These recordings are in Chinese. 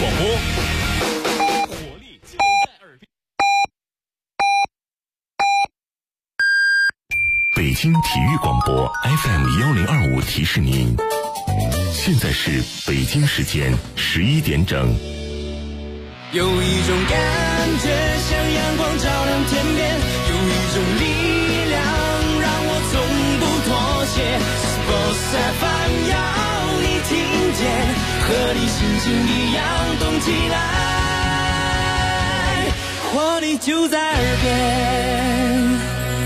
广播，活力就在耳边。 北京体育广播 FM1025提示您，现在是北京时间11点整。 有一种感觉像阳光照亮天边，有一种力量让我从不妥协。Sports FM 要你听见，和你心情一样动起来，活力就在耳边。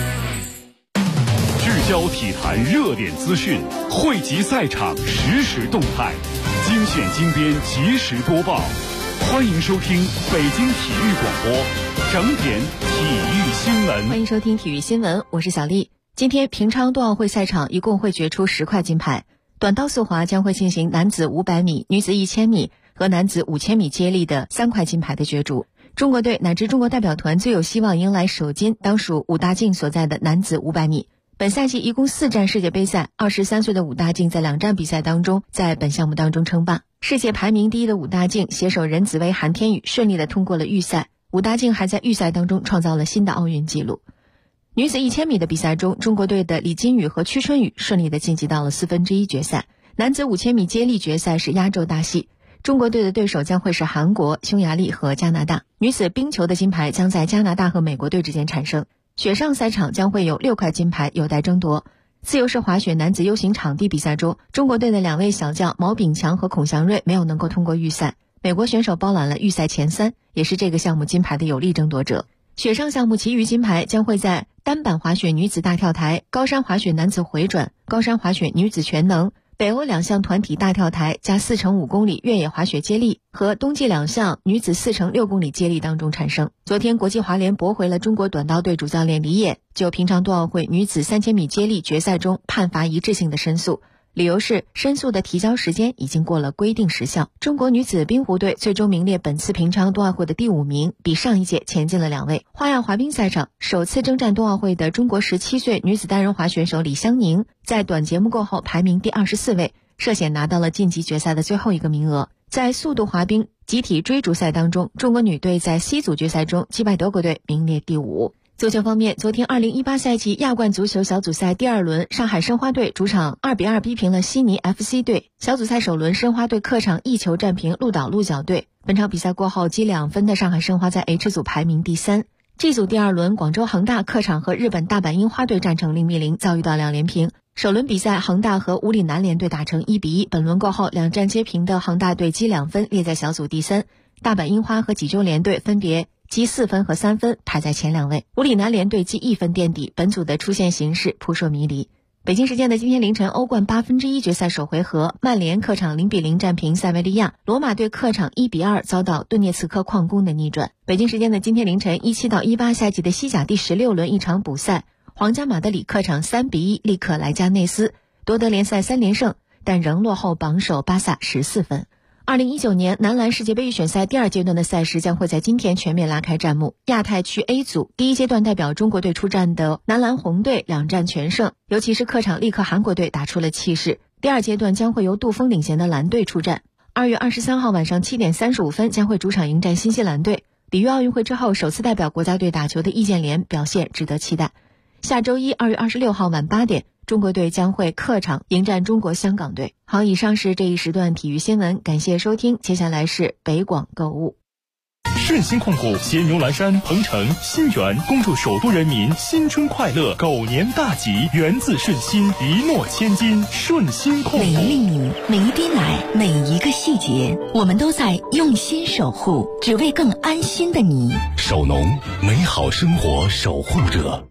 聚焦体坛热点资讯，汇集赛场实时动态，精选精编及时播报。欢迎收听北京体育广播整点体育新闻。 欢迎收听体育新闻，我是小丽。今天平昌冬奥会赛场一共会决出10块金牌，短道速滑将会进行男子500米、女子1000米和男子5000米接力的3块金牌的角逐。中国队乃至中国代表团最有希望迎来首金，当属武大靖所在的男子500米。本赛季一共4站世界杯赛，23岁的武大靖在2站比赛当中在本项目当中称霸。世界排名第一的武大靖携手任子威、韩天宇顺利地通过了预赛，武大靖还在预赛当中创造了新的奥运纪录。女子1000米的比赛中，中国队的李金宇和屈春雨顺利地晋级到了1/4决赛。男子5000米接力决赛是压轴大戏，中国队的对手将会是韩国、匈牙利和加拿大。女子冰球的金牌将在加拿大和美国队之间产生。雪上赛场将会有6块金牌有待争夺。自由式滑雪男子 U 型场地比赛中，中国队的2位小将毛炳强和孔祥瑞没有能够通过预赛，美国选手包揽了预赛前3，也是这个项目金牌的有力争夺者。雪上项目其余金牌将会在单板滑雪女子大跳台、高山滑雪男子回转、高山滑雪女子全能、北欧2项团体大跳台加4×5公里越野滑雪接力和冬季2项女子4×6公里接力当中产生。昨天国际滑联驳回了中国短道队主教练李野就平昌冬奥会女子3000米接力决赛中判罚一致性的申诉，理由是申诉的提交时间已经过了规定时效。中国女子冰壶队最终名列本次平昌冬奥会的第5名，比上一届前进了2位。花样滑冰赛场，首次征战冬奥会的中国17岁女子单人滑选手李湘宁在短节目过后排名第24位，涉险拿到了晋级决赛的最后一个名额。在速度滑冰集体追逐赛当中，中国女队在 C 组决赛中击败德国队，名列第5。足球方面，昨天2018赛季亚冠足球小组赛第2轮，上海申花队主场2-2逼平了悉尼 FC 队。小组赛首轮，申花队客场1球战平鹿岛鹿角队。本场比赛过后积2分的上海申花在 H 组排名第3。G 组第2轮，广州恒大客场和日本大阪樱花队战成0-0，遭遇到2连平。首轮比赛，恒大和武里南联队打成1-1，本轮过后2战皆平的恒大队积2分，列在小组第3。大阪樱花和济州联队分别积4分和3分，排在前2位。武里南联队积1分垫底，本组的出线形势扑朔迷离。北京时间的今天凌晨，欧冠1/8决赛首回合，曼联客场0-0战平塞维利亚，罗马队客场1-2遭到顿涅茨克矿工的逆转。北京时间的今天凌晨，17到18赛季的西甲第16轮一场补赛，皇家马德里客场3-1力克莱加内斯，夺得联赛3连胜，但仍落后榜首巴萨14分。2019年男篮世界杯预选赛第2阶段的赛事将会在今天全面拉开战幕。亚太区 A 组第1阶段代表中国队出战的男篮红队2战全胜，尤其是客场力克韩国队打出了气势。第2阶段将会由杜锋领衔的蓝队出战。2月23号晚上7点35分将会主场迎战新西兰队。里约奥运会之后首次代表国家队打球的易建联表现值得期待。下周一2月26号晚8点，中国队将会客场迎战中国香港队。好，以上是这一时段体育新闻，感谢收听。接下来是北广购物。 顺心控股携牛栏山、鹏城、新源恭祝首都人民新春快乐，狗年大吉，源自顺心，一诺千金。顺心控股， 每一粒米，每一滴奶，每一个细节，我们都在用心守护，只为更安心的你。 首农，美好生活守护者。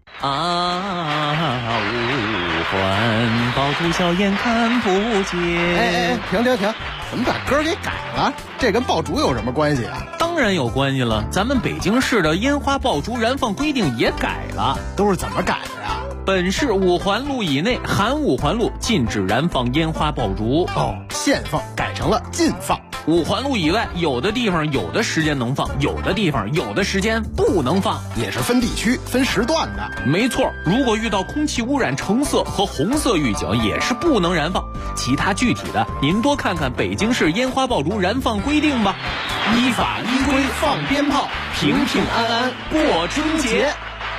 五环爆竹硝烟看不见。 停！怎么把歌给改了？这跟爆竹有什么关系啊？ 当然有关系了，咱们北京市的烟花爆竹燃放规定也改了。 都是怎么改的呀？ 本市5环路以内含5环路禁止燃放烟花爆竹。 限放改成了禁放。 5环路以外，有的地方有的时间能放，有的地方有的时间不能放， 也是分地区分时段的。 没错，如果遇到空气污染橙色和红色预警，也是不能燃放。其他具体的，您多看看北京市烟花爆竹燃放规定吧。 依法依规放鞭炮，平平安安过春节。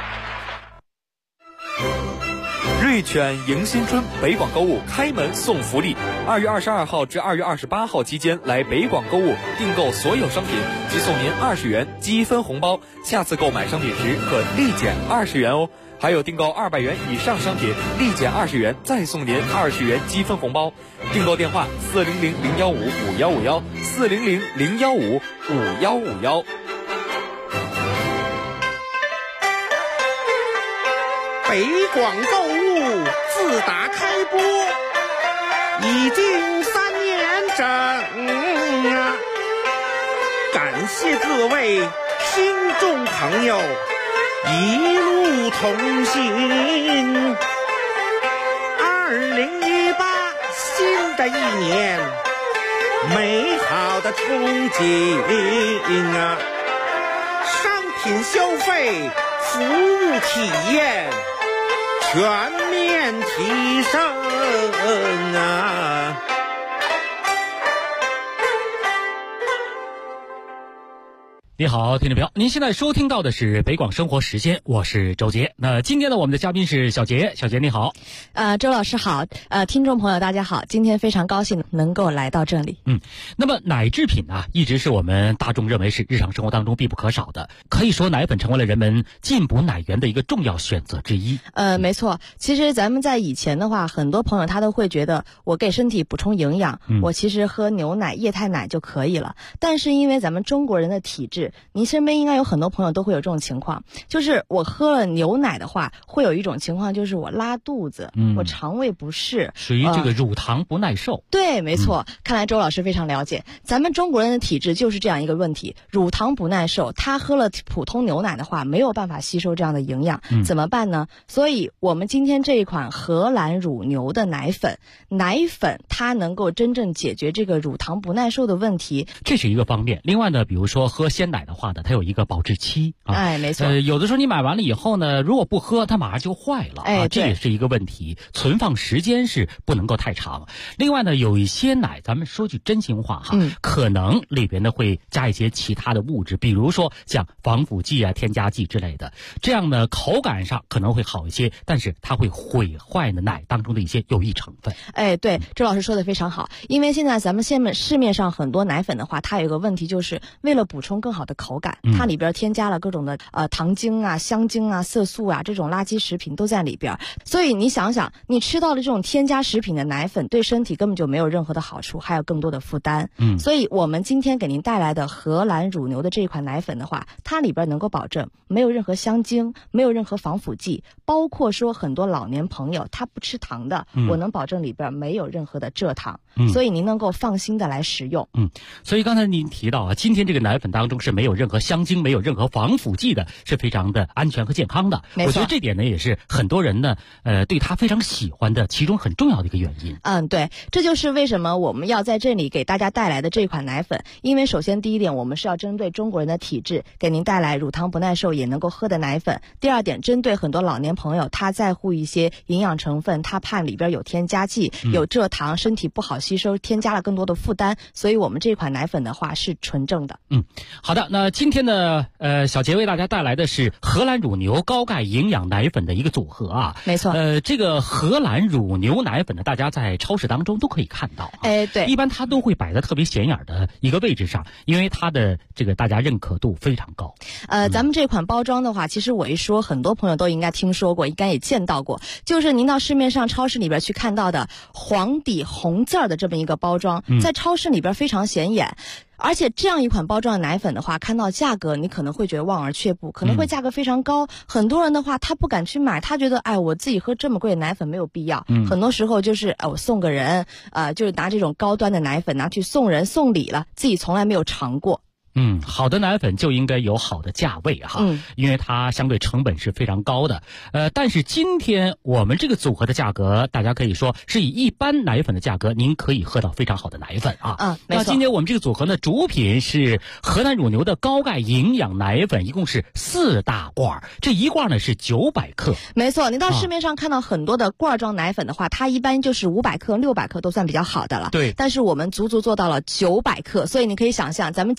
瑞犬迎新春北广购物开门送福利，2月22号至2月28号期间来北广购物订购所有商品，即送您20元积分红包，下次购买商品时可立减20元哦。还有订购200元以上商品，立减20元，再送您20元积分红包。订购电话400-015-5151，400-015-5151。 北广购物自打开播已经3年整啊，感谢各位听众朋友一路同行。2018新的一年，美好的憧憬啊，商品消费，服务体验全面提升啊！ 你好，听众朋友，您现在收听到的是北广生活时间，我是周杰。那今天呢，我们的嘉宾是小杰，小杰你好。 周老师好，听众朋友大家好，今天非常高兴能够来到这里。 那么奶制品啊，一直是我们大众认为是日常生活当中必不可少的，可以说奶粉成为了人们进补奶源的一个重要选择之一。 没错，其实咱们在以前的话，很多朋友他都会觉得我给身体补充营养，我其实喝牛奶、液态奶就可以了。但是因为咱们中国人的体质，您身边应该有很多朋友都会有这种情况，就是我喝了牛奶的话，会有一种情况就是我拉肚子，我肠胃不适， 属于这个乳糖不耐受。 对，没错，看来周老师非常了解，咱们中国人的体质就是这样一个问题，乳糖不耐受，他喝了普通牛奶的话，没有办法吸收这样的营养，怎么办呢？所以我们今天这一款荷兰乳牛的奶粉，它能够真正解决这个乳糖不耐受的问题， 这是一个方面。另外呢，比如说喝鲜奶的话呢，它有一个保质期啊， 没错。 有的时候你买完了以后呢，如果不喝，它马上就坏了这也是一个问题，存放时间是不能够太长。另外呢，有一些奶，咱们说句真心话可能里边呢会加一些其他的物质，比如说像防腐剂啊、添加剂之类的，这样呢口感上可能会好一些，但是它会毁坏呢奶当中的一些有益成分。 对，周老师说的非常好，因为现在咱们市面上很多奶粉的话，它有一个问题，就是为了补充更好的口感，它里边添加了各种的糖精啊、香精啊、色素啊，这种垃圾食品都在里边。所以你想想，你吃到了这种添加食品的奶粉，对身体根本就没有任何的好处，还有更多的负担。所以我们今天给您带来的荷兰乳牛的这款奶粉的话，它里边能够保证没有任何香精，没有任何防腐剂，包括说很多老年朋友他不吃糖的，我能保证里边没有任何的蔗糖，所以您能够放心的来食用。 所以刚才您提到今天这个奶粉当中是没有任何香精、没有任何防腐剂的，是非常的安全和健康的。我觉得这点呢也是很多人呢对它非常喜欢的其中很重要的一个原因。 对，这就是为什么我们要在这里给大家带来的这款奶粉。因为首先第一点，我们是要针对中国人的体质，给您带来乳糖不耐受也能够喝的奶粉。第二点，针对很多老年朋友，他在乎一些营养成分，他怕里边有添加剂、有蔗糖，身体不好吸收，添加了更多的负担，所以我们这款奶粉的话是纯正的。 好的，那今天呢小杰为大家带来的是荷兰乳牛高钙营养奶粉的一个组合啊。 没错， 这个荷兰乳牛奶粉呢，大家在超市当中都可以看到对， 一般它都会摆在特别显眼的一个位置上，因为它的这个大家认可度非常高。 咱们这款包装的话，其实我一说，很多朋友都应该听说过，应该也见到过，就是您到市面上超市里边去看到的黄底红字儿的这么一个包装，在超市里边非常显眼。而且这样一款包装的奶粉的话，看到价格你可能会觉得望而却步，可能会价格非常高，很多人的话他不敢去买，他觉得我自己喝这么贵的奶粉没有必要。很多时候就是我送个人，就是拿这种高端的奶粉拿去送人送礼了，自己从来没有尝过。 好的奶粉就应该有好的价位因为它相对成本是非常高的。但是今天我们这个组合的价格，大家可以说是以一般奶粉的价格，您可以喝到非常好的奶粉没错。 那今天我们这个组合呢，主品是荷兰乳牛的高钙营养奶粉，一共是4大罐，这一罐呢是900克。 没错，您到市面上看到很多的罐装奶粉的话，它一般就是500克、600克都算比较好的了。 对。 但是我们足足做到了900克，所以你可以想象咱们净含量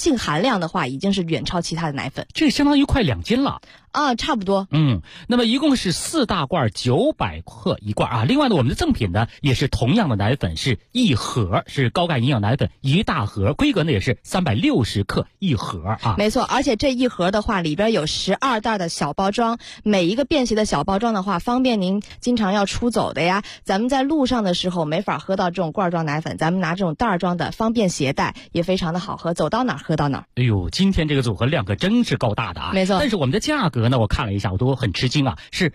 量的话，已经是远超其他的奶粉。 这相当于快2斤了。 差不多。 那么一共是4大罐900克一罐啊。另外呢，我们的赠品呢也是同样的奶粉，是一盒，是高钙营养奶粉1大盒，规格呢也是360克一盒啊。 没错，而且这一盒的话里边有12袋的小包装，每一个便携的小包装的话，方便您经常要出走的呀，咱们在路上的时候没法喝到这种罐装奶粉，咱们拿这种袋装的，方便携带，也非常的好喝，走到哪儿喝到哪儿。 哎呦，今天这个组合量可真是够大的啊！ 没错， 但是我们的价格呢，我看了一下，我都很吃惊啊，是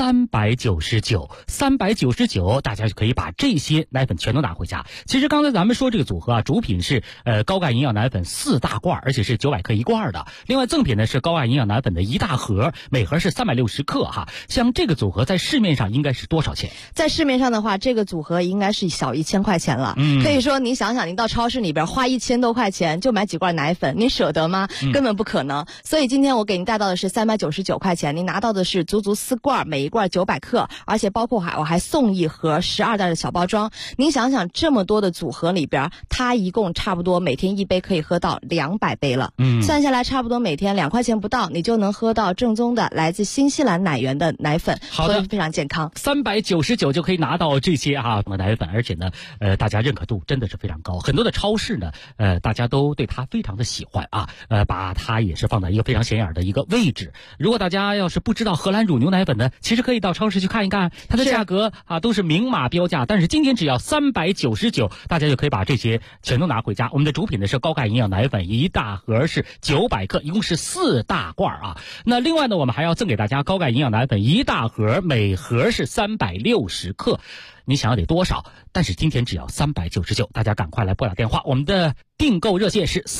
399，大家就可以把这些奶粉全都拿回家。其实刚才咱们说这个组合啊，主品是高钙营养奶粉4大罐，而且是900克一罐的。另外赠品呢是高钙营养奶粉的1大盒，每盒是360克哈。像这个组合在市面上应该是多少钱？ 在市面上的话，这个组合应该是小1000块钱了。可以说您想想，您到超市里边花1000多块钱就买几罐奶粉，您舍得吗？根本不可能。所以今天我给您带到的是399块钱，您拿到的是足足4罐，每一罐900克，而且包括我还送一盒12袋的小包装。您想想，这么多的组合里边，它一共差不多每天1杯可以喝到200杯了。算下来差不多每天2块钱不到，你就能喝到正宗的来自新西兰奶源的奶粉， 好的， 非常健康。 399就可以拿到这些奶粉，而且呢，大家认可度真的是非常高。很多的超市呢，大家都对它非常的喜欢啊，把它也是放在一个非常显眼的一个位置。如果大家要是不知道荷兰乳牛奶粉呢，其实可以到超市去看一看，它的价格都是明码标价。但是今天只要399，大家就可以把这些全都拿回家。我们的主品呢是高钙营养奶粉1大盒是900克，一共是4大罐啊。那另外呢，我们还要赠给大家高钙营养奶粉1大盒，每盒是360克。你想要得多少？但是今天只要399，大家赶快来拨打电话，我们的订购热线是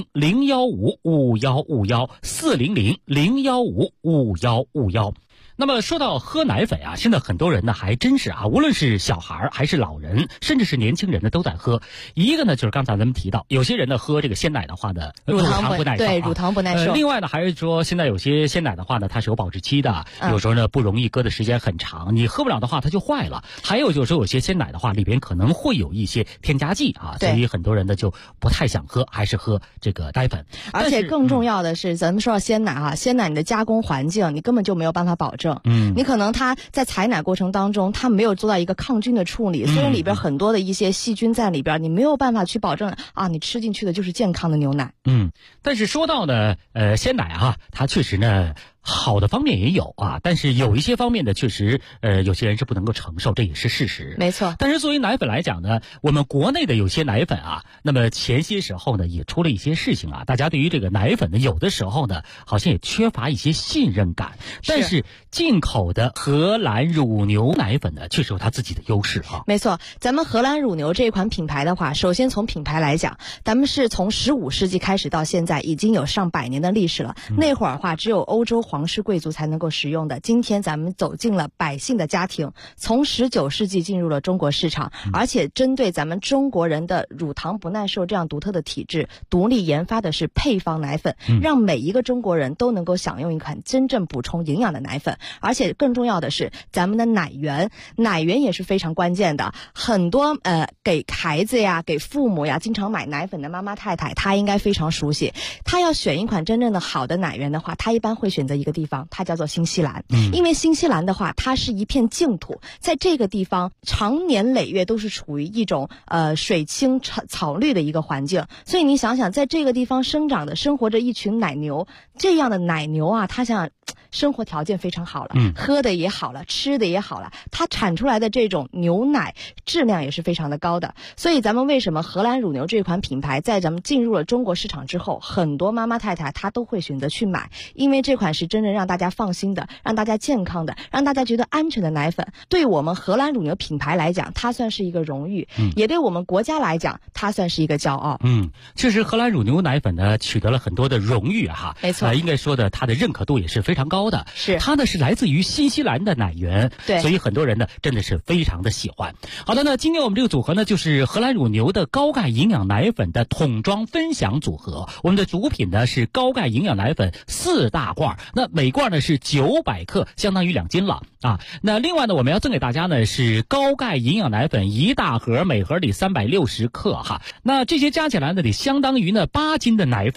400-015-5151，400-015-5151。那么说到喝奶粉啊，现在很多人呢还真是无论是小孩还是老人，甚至是年轻人呢都在喝。一个呢就是刚才咱们提到，有些人呢喝这个鲜奶的话呢，乳糖不耐受， 对，乳糖不耐受。 另外呢还是说，现在有些鲜奶的话呢，它是有保质期的，有时候呢不容易搁的时间很长，你喝不了的话它就坏了。还有就是说有些鲜奶的话里边可能会有一些添加剂所以很多人呢就不太想喝，还是喝这个奶粉。 而且更重要的是，咱们说到鲜奶鲜奶你的加工环境你根本就没有办法保证。你可能它在采奶过程当中，它没有做到一个抗菌的处理，所以里边很多的一些细菌在里边，你没有办法去保证你吃进去的就是健康的牛奶。 但是说到呢，鲜奶它确实呢好的方面也有但是有一些方面呢，确实有些人是不能够承受，这也是事实。 没错。 但是作为奶粉来讲呢，我们国内的有些奶粉那么前些时候呢也出了一些事情大家对于这个奶粉呢有的时候呢好像也缺乏一些信任感。但是进口的荷兰乳牛奶粉呢确实有它自己的优势没错，咱们荷兰乳牛这一款品牌的话，首先从品牌来讲，咱们是从15世纪开始到现在已经有上百年的历史了。那会儿的话只有欧洲皇室贵族才能够使用的，今天咱们走进了百姓的家庭，从19世纪进入了中国市场，而且针对咱们中国人的乳糖不耐受这样独特的体质，独立研发的是配方奶粉，让每一个中国人都能够享用一款真正补充营养的奶粉。而且更重要的是咱们的奶源也是非常关键的。很多给孩子呀给父母呀经常买奶粉的妈妈太太，她应该非常熟悉，她要选一款真正的好的奶源的话，她一般会选择一个地方，它叫做新西兰。因为新西兰的话它是一片净土，在这个地方长年累月都是处于一种水清草绿的一个环境，所以你想想在这个地方生活着一群奶牛，这样的奶牛它想生活条件非常好了，喝的也好了，吃的也好了，它产出来的这种牛奶质量也是非常的高的。所以咱们为什么荷兰乳牛这款品牌在咱们进入了中国市场之后，很多妈妈太太她都会选择去买，因为这款是真正让大家放心的，让大家健康的，让大家觉得安全的奶粉。对我们荷兰乳牛品牌来讲，它算是一个荣誉，也对我们国家来讲它算是一个骄傲。 确实荷兰乳牛奶粉呢取得了很多的荣誉没错， 应该说的它的认可度也是非常高的。 是它呢是来自于新西兰的奶源， 对， 所以很多人呢真的是非常的喜欢。好的，那今天我们这个组合呢就是荷兰乳牛的高钙营养奶粉的桶装分享组合。我们的主品呢是高钙营养奶粉4大罐，那每罐呢是900克，相当于2斤了那另外呢我们要赠给大家呢是高钙营养奶粉1大盒，每盒里360克那这些加起来呢得相当于呢8斤的奶粉了。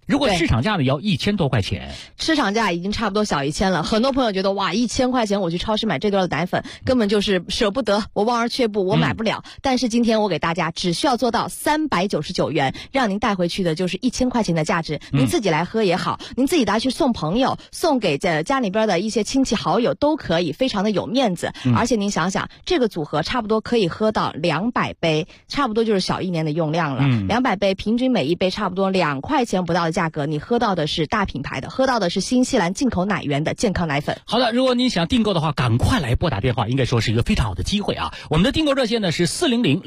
如果市场价呢要1000多块钱， 市场价已经差不多小1000了。很多朋友觉得哇，1000块钱我去超市买这段的奶粉，根本就是舍不得，我望而却步，我买不了。但是今天我给大家只需要做到399元，让您带回去的就是1000块钱的价值。您自己来喝也好，您自己拿去送朋友，送给家里边的一些亲戚好友都可以，非常的有面子。而且您想想，这个组合差不多可以喝到200杯，差不多就是小1年的用量了。200杯，平均每一杯差不多2块钱不到的价格，你喝到的是大品牌的，喝到的是新西兰进口奶源的健康奶粉。 好的，如果您想订购的话，赶快来拨打电话，应该说是一个非常好的机会啊。我们的订购热线呢是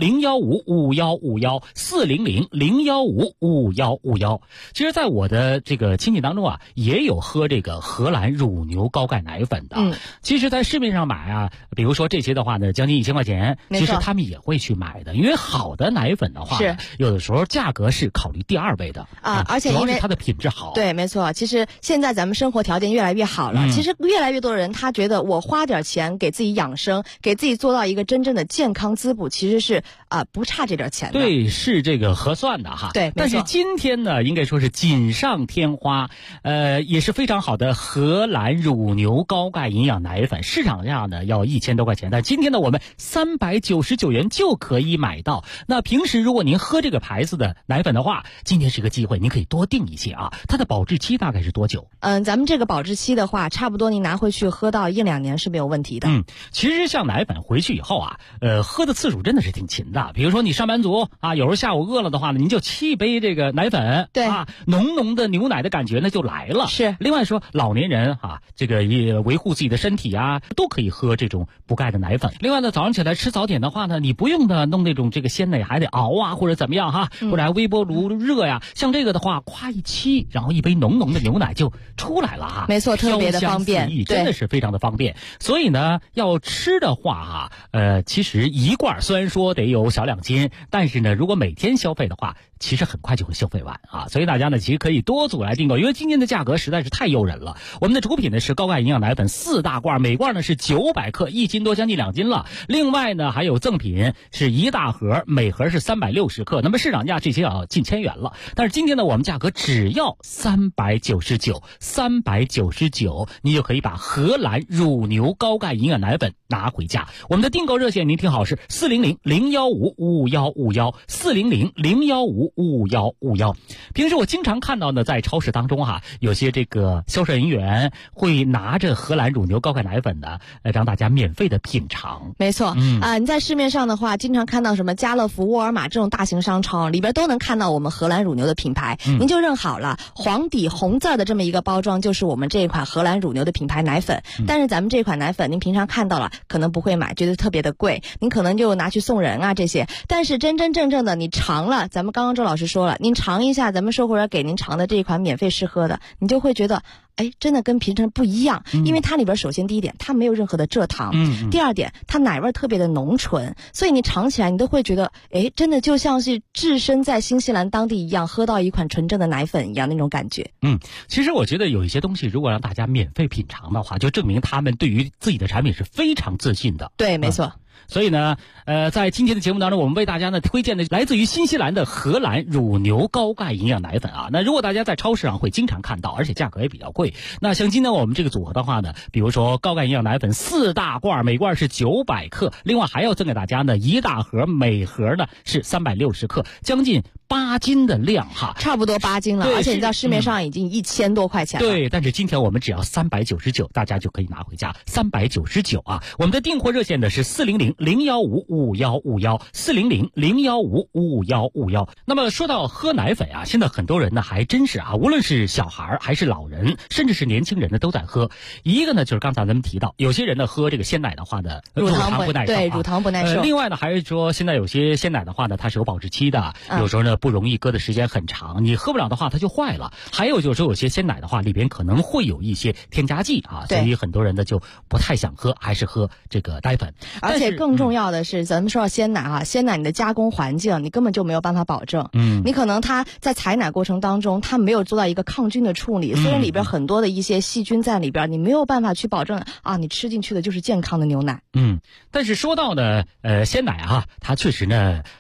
400-015-5151，400-015-5151。其实在我的这个亲戚当中啊，也有喝这个荷兰乳牛高钙奶粉的。其实在市面上买啊，比如说这些的话呢，将近1000块钱，其实他们也会去买的，因为好的奶粉的话呢，有的时候价格是考虑第2位的啊，而且因为主要是它的品质好。 对，没错。其实现在咱们生活条件越来越好了，其实越来越多的人他觉得我花点钱给自己养生，给自己做到一个真正的健康滋补，其实是不差这点钱的。 对，是这个合算的哈。 对， 但是今天呢，应该说是锦上添花，也是非常好的荷兰乳牛高钙营养奶粉，市场价呢要1000多块钱，但今天呢我们399元就可以买到。那平时如果您喝这个牌子的奶粉的话，今天是个机会，您可以多订一些啊。它的保质期大概是多久？ 咱们这个保质期的话，差不多您拿回去喝到1-2年是没有问题的。 其实像奶粉回去以后啊，喝的次数真的是挺勤的。比如说你上班族啊，有时候下午饿了的话呢，您就沏一杯这个奶粉， 对啊，浓浓的牛奶的感觉呢就来了。 是。 另外说老年人啊，这个也维护自己的身体啊，都可以喝这种补钙的奶粉。另外呢，早上起来吃早点的话呢，你不用的弄那种这个鲜奶还得熬啊，或者怎么样哈，或者还微波炉热呀。像这个的话，夸一沏，然后一杯浓浓的牛奶就出来了哈。 没错，特别的方便， 真的是非常的方便。所以呢，要吃的话其实一罐虽然说得有小2斤，但是呢，如果每天消费的话，其实很快就会消费完啊。所以大家呢，其实可以多组来订购，因为今天的价格实在是太诱人了。我们的主品呢是高钙营养奶粉4大罐，每罐呢是900克，1斤多，将近2斤了。另外呢，还有赠品是1大盒，每盒是360克。那么市场价这些要近1000元了，但是今天呢，我们价格只要399，你就可以把荷兰乳牛高钙营养奶粉拿回家。我们的订购热线您听好是400-015-5151，400-015-5151。平时我经常看到呢，在超市当中有些这个销售人员会拿着荷兰乳牛高钙奶粉呢，让大家免费的品尝。 没错，你在市面上的话，经常看到什么家乐福、沃尔玛这种大型商超里边都能看到我们荷兰乳牛的品牌，您就认好了，黄底红字的这么一个包装就是我们这一款荷兰乳牛的品牌奶粉。但是咱们这款奶粉您平常看到了可能不会买，觉得特别的贵，您可能就拿去送人啊这些。但是真真正正的你尝了，咱们刚刚周老师说了，您尝一下咱们售货员给您尝的这一款免费试喝的，你就会觉得真的跟平常不一样。因为它里边首先第一点它没有任何的蔗糖，第二点它奶味特别的浓醇，所以你尝起来你都会觉得真的就像是置身在新西兰当地一样，喝到一款纯正的奶粉一样那种感觉。 其实我觉得有一些东西如果让大家免费品尝的话，就证明他们对于自己的产品是非常自信的。 对，没错。 所以呢，在今天的节目当中，我们为大家呢推荐的来自于新西兰的荷兰乳牛高钙营养奶粉啊。那如果大家在超市上会经常看到，而且价格也比较贵。那像今天我们这个组合的话呢，比如说高钙营养奶粉4大罐，每罐是900克，另外还要赠给大家呢1大盒，每盒呢是360克，将近8斤的量哈， 差不多8斤了，而且你知道市面上已经1000多块钱了。 对，但是今天我们只要399，大家就可以拿回家，399啊。我们的订货热线呢是400-015-5151，400-015-5151。那么说到喝奶粉啊，现在很多人呢还真是无论是小孩还是老人，甚至是年轻人呢都在喝。一个呢就是刚才咱们提到，有些人呢喝这个鲜奶的话呢，乳糖不耐受， 对，乳糖不耐受。 另外呢还是说现在有些鲜奶的话呢，它是有保质期的，有时候呢不容易搁的时间很长，你喝不了的话它就坏了。还有就是说有些鲜奶的话里边可能会有一些添加剂啊，所以很多人呢就不太想喝，还是喝这个奶粉。 而且更重要的是，咱们说到鲜奶鲜奶你的加工环境你根本就没有办法保证。你可能它在采奶过程当中它没有做到一个抗菌的处理，虽然里边很多的一些细菌在里边，你没有办法去保证你吃进去的就是健康的牛奶。 但是说到呢鲜奶它确实呢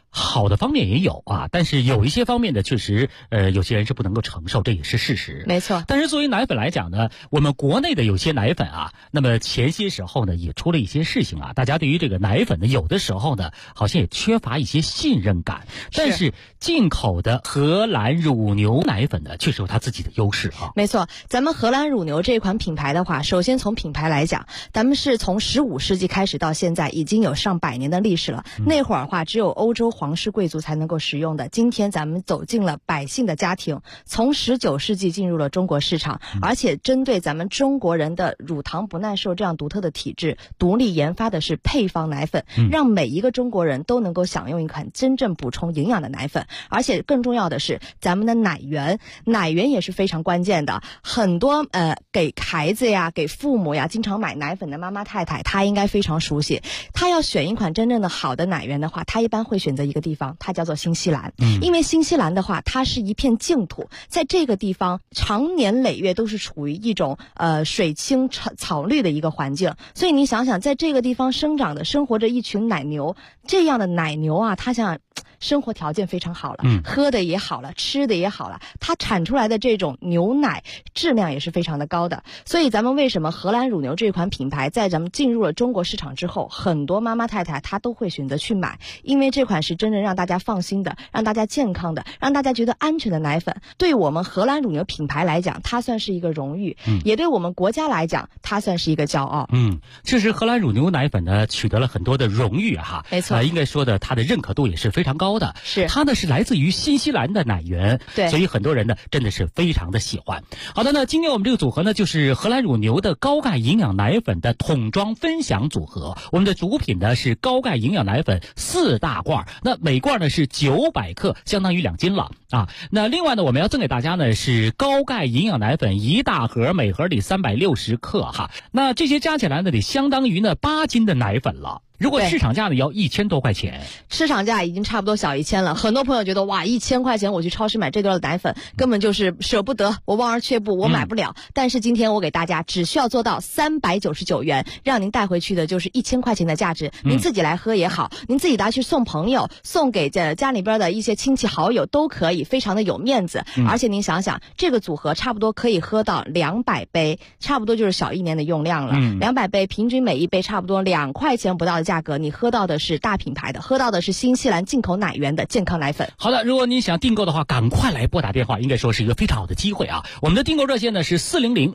好的方面也有啊，但是有一些方面的确实，有些人是不能够承受，这也是事实。 没错。 但是作为奶粉来讲呢，我们国内的有些奶粉啊，那么前些时候呢也出了一些事情啊，大家对于这个奶粉呢，有的时候呢好像也缺乏一些信任感。但是进口的荷兰乳牛奶粉呢，确实有它自己的优势啊。 没错，咱们荷兰乳牛这款品牌的话，首先从品牌来讲，咱们是从15世纪开始到现在，已经有上百年的历史了。那会儿的话，只有欧洲皇室贵族才能够使用的。今天咱们走进了百姓的家庭，从19世纪进入了中国市场，而且针对咱们中国人的乳糖不耐受这样独特的体质，独立研发的是配方奶粉，让每一个中国人都能够享用一款真正补充营养的奶粉。而且更重要的是，咱们的奶源也是非常关键的。很多给孩子呀、给父母呀经常买奶粉的妈妈太太，她应该非常熟悉。她要选一款真正的好的奶源的话，她一般会选择一个地方，它叫做新西兰。因为新西兰的话，它是一片净土，在这个地方长年累月都是处于一种水清草绿的一个环境，所以你想想，在这个地方生活着一群奶牛，这样的奶牛啊，它想生活条件非常好了，喝的也好了，吃的也好了，它产出来的这种牛奶质量也是非常的高的。所以咱们为什么荷兰乳牛这款品牌在咱们进入了中国市场之后，很多妈妈太太她都会选择去买，因为这款是真正让大家放心的，让大家健康的，让大家觉得安全的奶粉。对我们荷兰乳牛品牌来讲，它算是一个荣誉，也对我们国家来讲，它算是一个骄傲。 确实荷兰乳牛奶粉呢取得了很多的荣誉哈， 没错， 应该说的它的认可度也是非常高的。 是它呢是来自于新西兰的奶源， 对， 所以很多人呢真的是非常的喜欢。好的，那今天我们这个组合呢就是荷兰乳牛的高钙营养奶粉的桶装分享组合。我们的主品呢是高钙营养奶粉4大罐，那每罐呢是900克，相当于2斤了啊。那另外呢，我们要赠给大家呢是高钙营养奶粉1大盒，每盒里360克哈。那这些加起来呢，得相当于呢8斤的奶粉了。如果市场价呢要1000多块钱， 市场价已经差不多小1000了。很多朋友觉得哇，1000块钱我去超市买这段的奶粉根本就是舍不得，我望而却步，我买不了。但是今天我给大家只需要做到399元，让您带回去的就是1000块钱的价值。您自己来喝也好，您自己拿去送朋友，送给家里边的一些亲戚好友都可以，非常的有面子。而且您想想，这个组合差不多可以喝到200杯，差不多就是小1年的用量了。200杯，平均每一杯差不多2块钱不到的价格，你喝到的是大品牌的，喝到的是新西兰进口奶源的健康奶粉。 好的，如果你想订购的话，赶快来拨打电话，应该说是一个非常好的机会啊。我们的订购热线呢是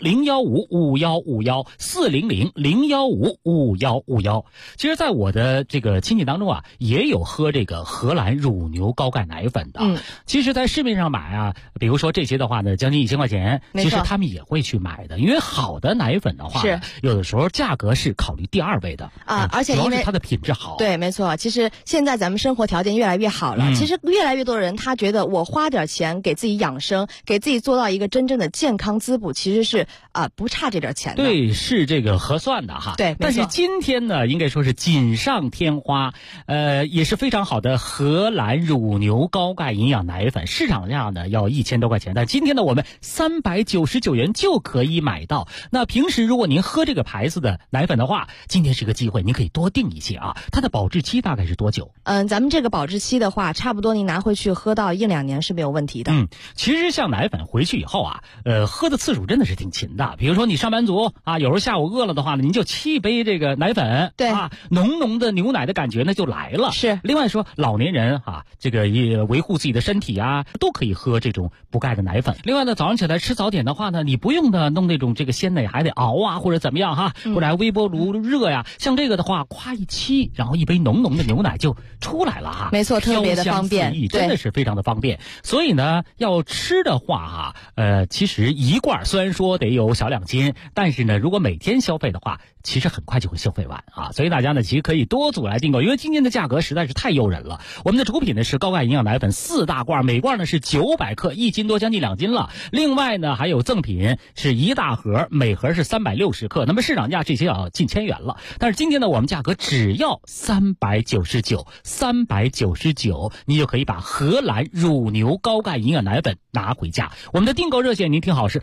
400-015-5151 400-015-5151。其实在我的这个亲戚当中啊，也有喝这个荷兰乳牛高钙奶粉的。其实在市面上买啊，比如说这些的话呢，将近1000块钱，其实他们也会去买的，因为好的奶粉的话呢，有的时候价格是考虑第2位的啊。 而且因为它的品质好。 对，没错。其实现在咱们生活条件越来越好了，其实越来越多的人他觉得我花点钱给自己养生，给自己做到一个真正的健康滋补，其实是不差这点钱的。 对，是这个合算的哈。 对， 但是今天呢，应该说是锦上添花，也是非常好的荷兰乳牛高钙营养奶粉，市场价呢要1000多块钱，但今天呢我们399元就可以买到。那平时如果您喝这个牌子的奶粉的话，今天是个机会，您可以多订一些啊。它的保质期大概是多久？ 咱们这个保质期的话，差不多您拿回去喝到1-2年是没有问题的。 其实像奶粉回去以后啊，喝的次数真的是挺勤的。比如说你上班族啊，有时候下午饿了的话呢，您就沏一杯这个奶粉， 对啊，浓浓的牛奶的感觉呢就来了。 是。 另外说老年人啊，这个也维护自己的身体啊，都可以喝这种补钙的奶粉。另外呢，早上起来吃早点的话呢，你不用的弄那种这个鲜奶还得熬啊，或者怎么样哈，或者还微波炉热呀。像这个的话，夸一沏，然后一杯浓浓的牛奶就出来了哈。 没错，特别的方便， 真的是非常的方便。所以呢，要吃的话其实一罐虽然说得有小2斤，但是呢，如果每天消费的话，其实很快就会消费完啊。所以大家呢，其实可以多组来订购，因为今天的价格实在是太诱人了。我们的主品呢是高钙营养奶粉4大罐，每罐呢是900克，1斤多，将近2斤了。另外呢，还有赠品是1大盒，每盒是360克。那么市场价这些要近1000元了，但是今天呢，我们价格只要399，你就可以把荷兰乳牛高钙营养奶粉拿回家。我们的订购热线您听好是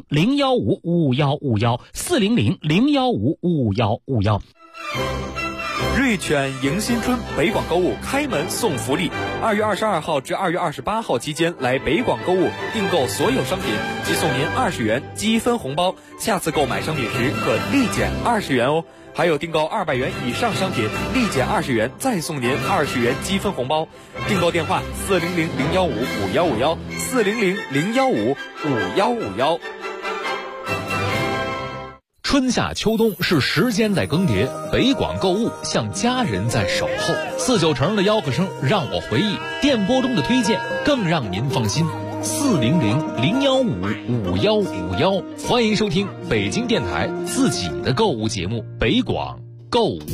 400-015-5151 400-015-5151。 瑞全迎新春北广购物开门送福利，2月22号至2月28号期间来北广购物订购所有商品，即送您20元积分红包，下次购买商品时可立减20元哦。还有订购200元以上商品，立减20元，再送您20元积分红包。订购电话：400-015-5151，400-015-5151。 春夏秋冬是时间在更迭，北广购物像家人在守候。49成的吆喝声让我回忆，电波中的推荐更让您放心。400-015-5151，欢迎收听北京电台自己的购物节目《北广购物》。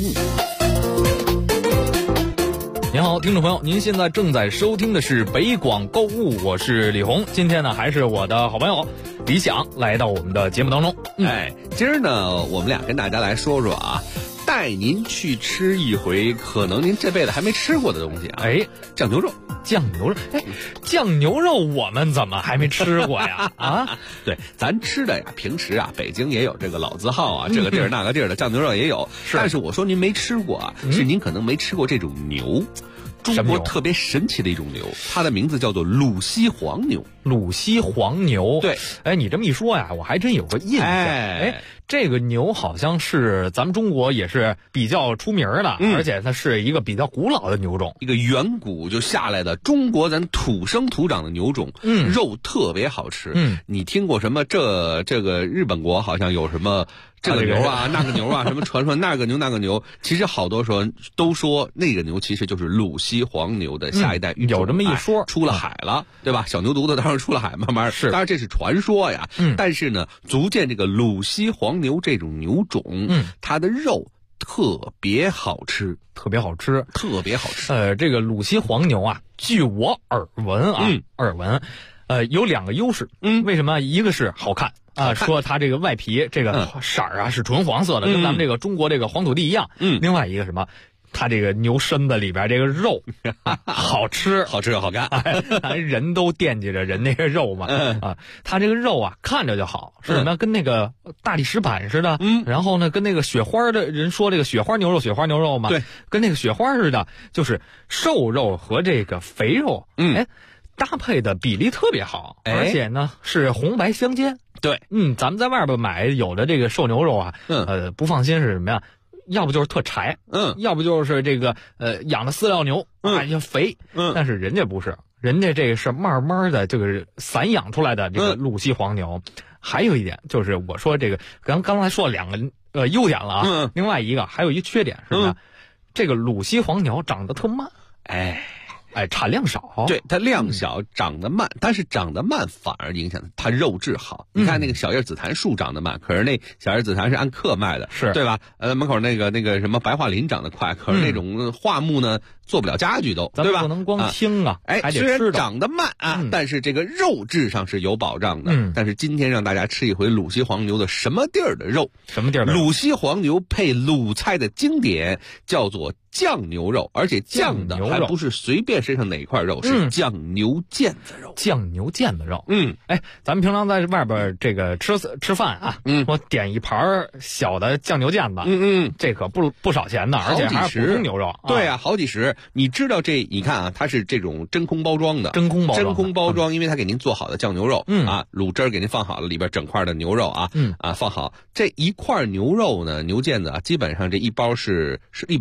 您好，听众朋友，您现在正在收听的是北广购物，我是李红。今天呢，还是我的好朋友李想来到我们的节目当中。 今儿呢，我们俩跟大家来说说啊，带您去吃一回可能您这辈子还没吃过的东西啊。酱牛肉。 酱牛肉，酱牛肉我们怎么还没吃过呀？啊， 对，咱吃的呀，平时啊，北京也有这个老字号啊，这个地儿那个地儿的酱牛肉也有。但是我说您没吃过啊，是您可能没吃过这种牛。中国特别神奇的一种牛，它的名字叫做鲁西黄牛。 鲁西黄牛， 对， 你这么一说呀，我还真有个印象。这个牛好像是咱们中国也是比较出名的，而且它是一个比较古老的牛种， 一个远古就下来的中国咱土生土长的牛种，肉特别好吃。你听过什么这个日本国好像有什么这个牛啊那个牛啊，什么传说那个牛那个牛，其实好多时候都说那个牛其实就是鲁西黄牛的下一代育种。 有这么一说， 出了海了，对吧？小牛犊子当然出了海，慢慢是，当然这是传说呀。但是呢，足见这个鲁西黄牛这种牛种，它的肉特别好吃， 特别好吃。这个鲁西黄牛啊，据我耳闻啊，有2个优势。为什么？一个是好看啊，说它这个外皮这个色儿啊是纯黄色的，跟咱们这个中国这个黄土地一样。另外一个什么？它这个牛身子里边这个肉好吃， 好吃又好看， 人都惦记着人那个肉嘛。它这个肉啊看着就好，是什么？跟那个大理石板似的。然后呢，跟那个雪花的人说这个雪花牛肉嘛， 对， 跟那个雪花似的，就是瘦肉和这个肥肉，搭配的比例特别好，而且呢是红白相间。 对， 咱们在外边买有的这个瘦牛肉啊，不放心是什么呀？要不就是特柴，要不就是这个养的饲料牛，就肥，但是人家不是，人家这个是慢慢的这个散养出来的这个鲁西黄牛。还有一点就是我说这个刚才说了2个优点了啊，另外一个还有一缺点是什么？这个鲁西黄牛长得特慢，产量少， 对，它量小，长得慢，但是长得慢反而影响它肉质好。你看那个小叶紫檀树长得慢，可是那小叶紫檀是按克卖的， 是对吧？门口那个什么白桦林长得快，可是那种桦木呢做不了家具都，对吧？ 不能光听啊，还得吃。 虽然长得慢啊，但是这个肉质上是有保障的。但是今天让大家吃一回鲁西黄牛的什么地儿的肉？ 什么地儿的？ 鲁西黄牛配鲁菜的经典叫做酱牛肉，而且酱的还不是随便身上哪块肉，是酱牛腱子肉。 酱牛腱子肉，咱们平常在外边这个吃饭啊，我点一盘小的酱牛腱子，这可不少钱呢，而且还是普通牛肉。 对啊，好几十。你知道你看啊，它是这种真空包装的，真空包装，因为它给您做好的酱牛肉，卤汁给您放好了，里边整块的牛肉啊，放好这一块牛肉呢，牛腱子啊，基本上这一包是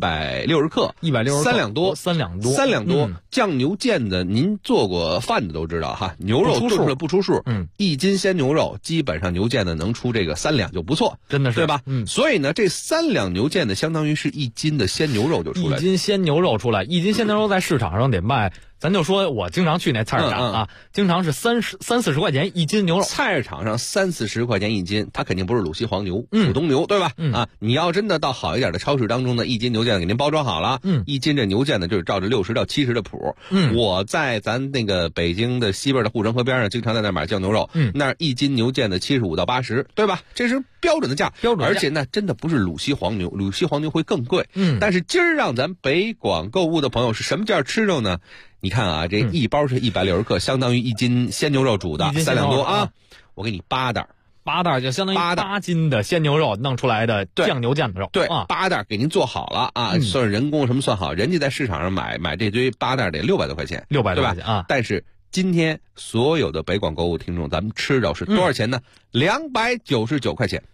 160克，160克，3两多。酱牛腱子，您做过饭的都知道哈，牛肉炖出来不出数，1斤鲜牛肉基本上牛腱子能出这个3两就不错， 真的是， 对吧？所以呢，这3两牛腱子相当于是1斤的鲜牛肉就出来了。 1斤鲜牛肉出来，1斤鲜牛肉在市场上得卖。咱就说我经常去那菜市场啊，经常是30-40块钱1斤牛肉。 菜市场上30-40块钱1斤，它肯定不是鲁西黄牛，普通牛，对吧？你要真的到好一点的超市当中呢，1斤牛腱子给您包装好了，1斤这牛腱子就是照着60到70的谱。我在咱那个北京的西边的护城河边上，经常在那买酱牛肉，那1斤牛腱子75到80，对吧？这是标准的价，而且那真的不是鲁西黄牛，鲁西黄牛会更贵。但是今儿让咱北广购物的朋友是什么价吃肉呢？你看啊，这一包是160克，相当于1斤鲜牛肉煮的，3两多啊。我给你8袋 8袋就相当于8斤的鲜牛肉弄出来的酱牛腱子肉。 对，8袋给您做好了啊，算是人工什么算好，人家在市场上买这堆8袋得600多块钱 ，600多块钱啊。 但是今天所有的北广购物听众，咱们吃着是多少钱呢？299块钱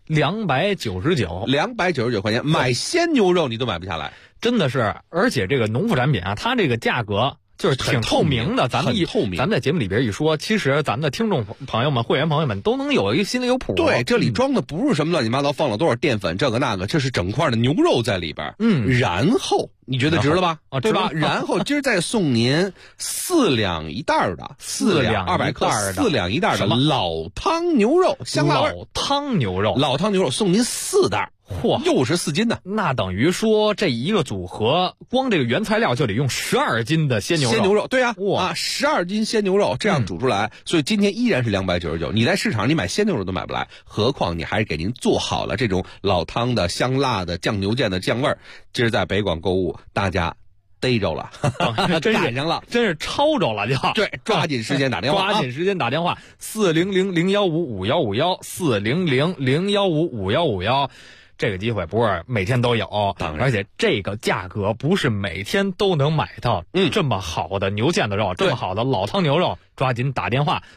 ，299块钱，买鲜牛肉你都买不下来， 真的是。而且这个农副产品啊，它这个价格就是挺透明的，咱们在节目里边一说，其实咱们的听众朋友们、会员朋友们都能有一个心里有谱。 对，这里装的不是什么乱七八糟，放了多少淀粉，这个那个，这是整块的牛肉在里边。然后你觉得值了吧？对吧？然后今儿再送您4两一袋的，4两200克，4两一袋的老汤牛肉，香辣味。 老汤牛肉送您4袋。嚯，又是4斤呢！ 那等于说这一个组合，光这个原材料就得用12斤的鲜牛肉。 对呀，哇，12斤鲜牛肉这样煮出来，所以今天依然是299。你在市场你买鲜牛肉都买不来，何况你还是给您做好了这种老汤的、香辣的、酱牛腱的酱味儿。今儿在北广购物，大家逮着了，赶上了， 真是抄着了就。 对，抓紧时间打电话 ，400-515-5151，400-015-5151。这个机会不是每天都有，而且这个价格不是每天都能买到这么好的牛腱子肉，这么好的老汤牛肉，抓紧打电话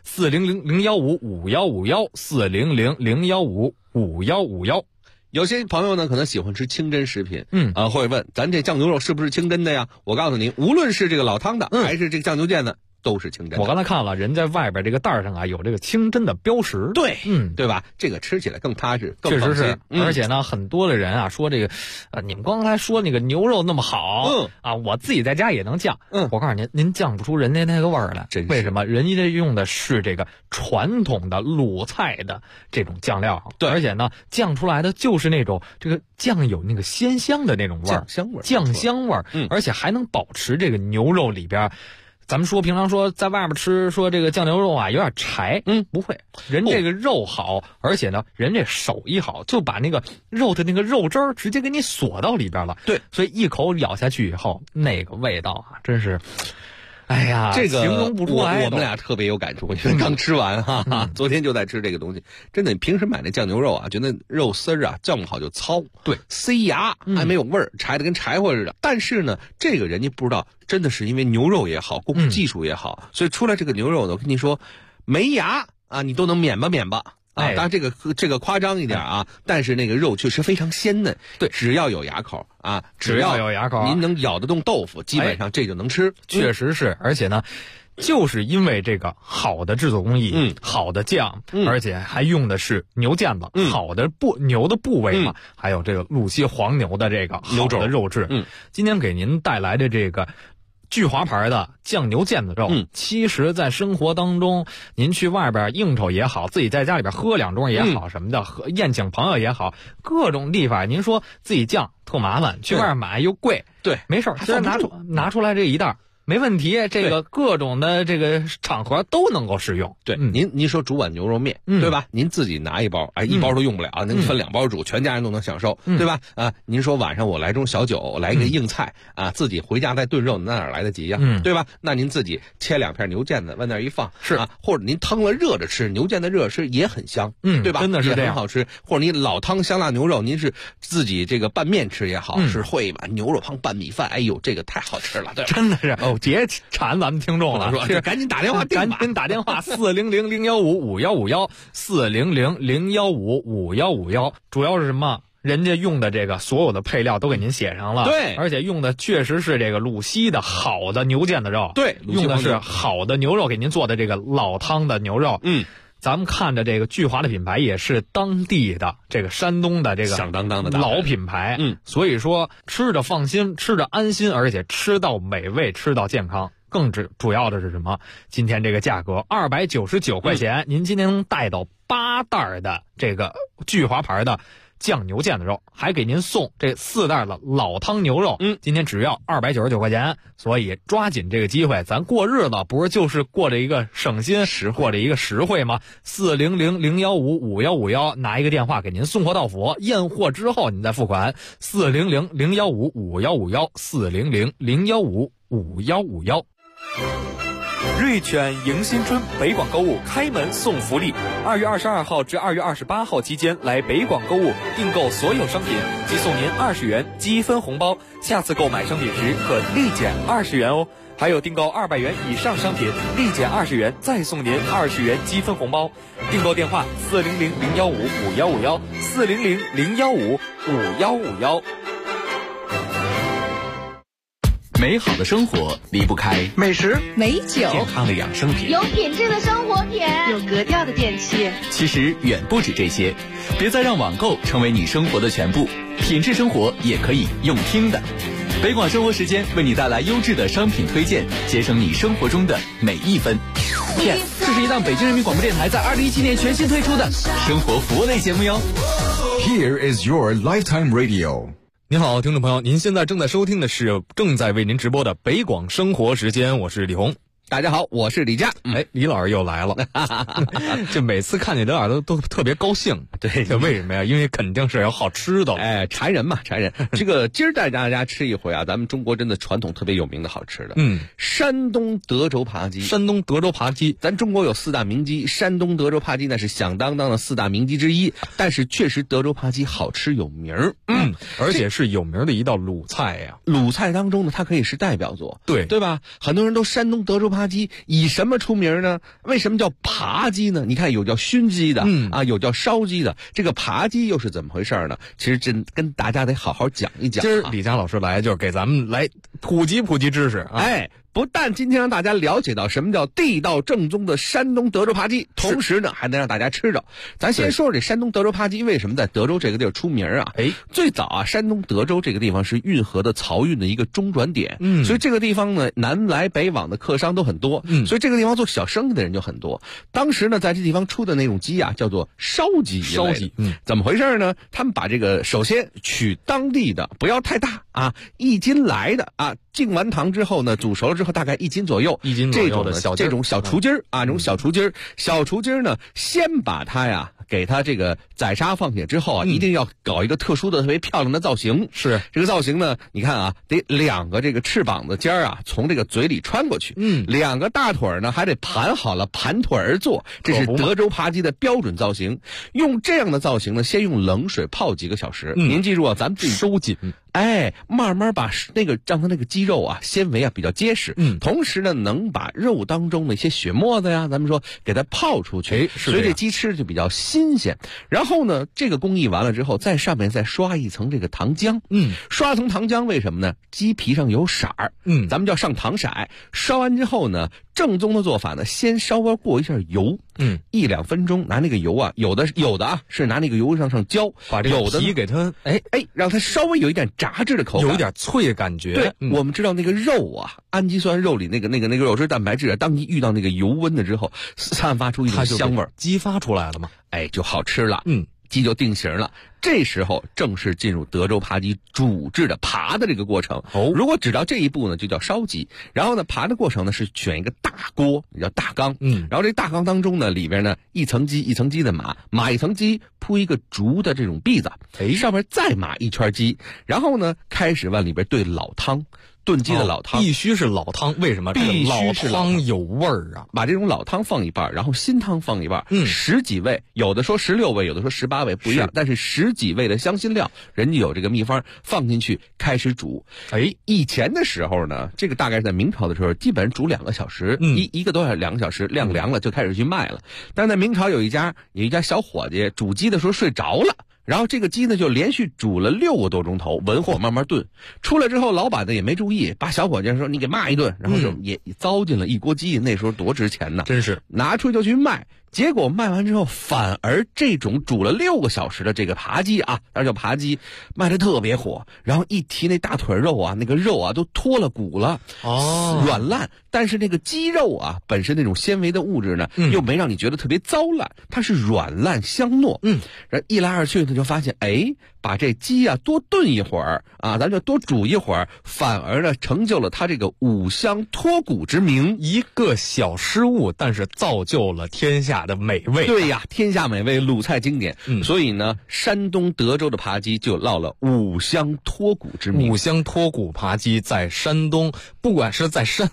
400-015-5151，400-015-5151。 有些朋友呢可能喜欢吃清真食品，会问咱这酱牛肉是不是清真的呀？我告诉您，无论是这个老汤的，还是这个酱牛腱的，都是清真的。 我刚才看了，人在外边这个袋上啊有这个清真的标识， 对，对吧？这个吃起来更踏实， 确实是。而且呢，很多的人啊说这个，你们刚才说那个牛肉那么好，我自己在家也能酱，我告诉您酱不出人家那个味儿来。为什么？人家用的是这个传统的鲁菜的这种酱料，对，而且呢，酱出来的就是那种这个酱有那个鲜香的那种味儿，酱香味儿，而且还能保持这个牛肉里边。咱们说平常说在外边吃说这个酱牛肉啊有点柴，不会，人这个肉好，而且呢人这手艺好，就把那个肉的那个肉汁儿直接给你锁到里边了。对，所以一口咬下去以后，那个味道啊，真是，哎呀， 这个形容不出来。 我们俩特别有感触，因为刚吃完哈，昨天就在吃这个东西。真的，你平时买那酱牛肉啊，觉得肉丝儿啊酱不好就糙，对，塞牙还没有味儿，柴的跟柴火似的。但是呢，这个人家不知道。真的是因为牛肉也好，工技术也好，所以出来这个牛肉呢，我跟你说，没牙啊，你都能免吧啊！当然这个夸张一点啊，但是那个肉确实非常鲜嫩。对，只要有牙口啊， 只要有牙口， 您能咬得动豆腐，基本上这就能吃。 确实是，而且呢。就是因为这个好的制作工艺，好的酱，而且还用的是牛腱子，好的牛的部位嘛，还有这个鲁西黄牛的这个好的肉质。今天给您带来的这个聚华牌的酱牛腱子肉，其实在生活当中，您去外边应酬也好，自己在家里边喝2盅也好，什么的，宴请朋友也好，各种地方，您说自己酱特麻烦，去外边买又贵，对，没事，现在拿出来这一袋。没问题，这个各种的这个场合都能够使用。 对，您说煮碗牛肉面，对吧？您自己拿一包，一包都用不了，您分2包煮，全家人都能享受，对吧？您说晚上我来盅小酒，来一个硬菜啊，自己回家再炖肉，那哪来得及呀？对吧？那您自己切2片牛腱子往那一放，是啊，或者您腾了热着吃，牛腱子热吃也很香，对吧？ 真的是这样， 也很好吃。或者您老汤香辣牛肉，您是自己这个拌面吃也好，是烩一碗牛肉汤拌米饭，哎呦，这个太好吃了，对吧？ 真的是别馋咱们听众了， 说赶紧打电话， 赶紧打电话400-015-5151，400-015-5151。主要是什么？人家用的这个所有的配料都给您写上了，对，而且用的确实是这个鲁西的好的牛腱子肉，对，用的是好的牛肉给您做的这个老汤的牛肉，咱们看着这个聚华的品牌也是当地的这个山东的这个响当当的老品牌，所以说吃着放心，吃着安心，而且吃到美味，吃到健康。更主要的是什么？今天这个价格299块钱，您今天能带到8袋的这个聚华牌的酱牛腱子肉，还给您送这4袋的老汤牛肉，今天只要299块钱，所以抓紧这个机会，咱过日子不是就是过着一个省心过着一个实惠吗？400-015-5151，拿一个电话给您送货到府，验货之后您再付款。400-015-5151，400-015-5151。 瑞全迎新春北广购物开门送福利，2月22号至2月28号期间来北广购物订购所有商品，即送您20元积分红包，下次购买商品时可立减20元哦。还有订购200元以上商品，立减20元，再送您20元积分红包。订购电话：400-015-5151，400-015-5151。 美好的生活离不开美食、 美酒、 健康的养生品、 有品质的生活品、 有格调的电器。 其实远不止这些，别再让网购成为你生活的全部，品质生活也可以用听的。北广生活时间为你带来优质的商品推荐，节省你生活中的每一分。这是一档北京人民广播电台在2017年全新推出的生活服务类节目哟。 Here is your Lifetime Radio。 您好，听众朋友，您现在正在收听的是正在为您直播的北广生活时间，我是李红。 大家好，我是李佳。 李老师又来了，就每次看见李老师都特别高兴。 对， 这为什么呀？因为肯定是有好吃的。 馋人嘛，馋人。这个今儿带大家吃一回啊，咱们中国真的传统特别有名的好吃的。山东德州扒鸡。 山东德州扒鸡， 咱中国有4大名鸡，山东德州扒鸡那是响当当的4大名鸡之一。但是确实德州扒鸡好吃有名儿。 而且是有名的一道鲁菜呀。 鲁菜当中呢，它可以是代表作， 对吧？很多人都山东德州扒鸡以什么出名呢？为什么叫扒鸡呢？你看有叫熏鸡的，有叫烧鸡的，这个扒鸡又是怎么回事呢？其实真跟大家得好好讲一讲。 今儿李佳老师来就是给咱们来普及知识啊。 不但今天让大家了解到什么叫地道正宗的山东德州扒鸡，同时呢还能让大家吃着。咱先说说这山东德州扒鸡为什么在德州这个地儿出名啊？最早啊，山东德州这个地方是运河的漕运的一个中转点，所以这个地方呢南来北往的客商都很多，所以这个地方做小生意的人就很多。当时呢在这地方出的那种鸡啊叫做烧鸡，怎么回事呢？他们把这个首先取当地的，不要太大啊，1斤来的啊，敬完糖之后呢煮熟了之后大概1斤左右，这种小雏鸡儿啊，这种小雏鸡儿呢，先把它呀给它这个宰杀放血之后啊，一定要搞一个特殊的特别漂亮的造型。 是这个造型呢，你看啊，得2个这个翅膀的尖儿啊从这个嘴里穿过去，2个大腿呢还得盘好了，盘腿而坐，这是德州扒鸡的标准造型。用这样的造型呢，先用冷水泡几个小时。您记住啊，咱们自己收紧。慢慢把那个让它那个鸡肉啊纤维啊比较结实，同时呢能把肉当中的一些血沫子呀，咱们说给它泡出去，所以这鸡吃就比较新鲜。然后呢，这个工艺完了之后，在上面再刷一层这个糖浆，刷层糖浆为什么呢？鸡皮上有色儿，咱们叫上糖色。刷完之后呢，正宗的做法呢，先稍微过一下油，1-2分钟，拿那个油啊，有的啊是拿那个油上浇， 把这个皮给它让它稍微有一点炸制的口感， 有一点脆的感觉。 对，我们知道那个肉啊，氨基酸肉里那个肉质蛋白质啊，当你遇到那个油温的之后，散发出一种香味儿， 激发出来了嘛， 就好吃了。鸡就定型了，这时候正式进入德州扒鸡煮制的扒的这个过程。如果只到这一步呢，就叫烧鸡。然后呢，扒的过程呢是选一个大锅，也叫大缸。然后这大缸当中呢，里边呢一层鸡一层鸡的码一层鸡，铺一个竹的这种篦子，上面再码一圈鸡，然后呢开始往里边兑老汤。炖鸡的老汤必须是老汤，为什么？ 必须是老汤有味儿啊！ 把这种老汤放一半，然后新汤放一半，10几味，有的说16味，有的说18味，不一样。但是10几味的香辛料，人家有这个秘方，放进去开始煮。以前的时候呢，这个大概是在明朝的时候，基本上煮2个小时，一个多小时2个小时，晾凉了就开始去卖了。但是在明朝有一家小伙计煮鸡的时候睡着了。然后这个鸡呢就连续煮了6个多钟头，文火慢慢炖。出来之后，老板呢也没注意，把小伙计说你给骂一顿，然后就也糟践了一锅鸡。那时候多值钱呢， 真是拿出去就去卖。结果卖完之后，反而这种煮了6个小时的这个扒鸡啊，那叫扒鸡，卖的特别火。然后一提那大腿肉啊，那个肉啊都脱了骨了，软烂。但是那个鸡肉啊，本身那种纤维的物质呢，又没让你觉得特别糟烂，它是软烂香糯。然后一来二去呢，就发现把这鸡啊多炖一会儿啊，咱就多煮一会儿，反而呢成就了它这个五香脱骨之名。 一个小失误，但是造就了天下的美味。 对呀，天下美味，鲁菜经典。所以呢，山东德州的扒鸡就落了五香脱骨之名。 五香脱骨扒鸡在山东，不管是在山东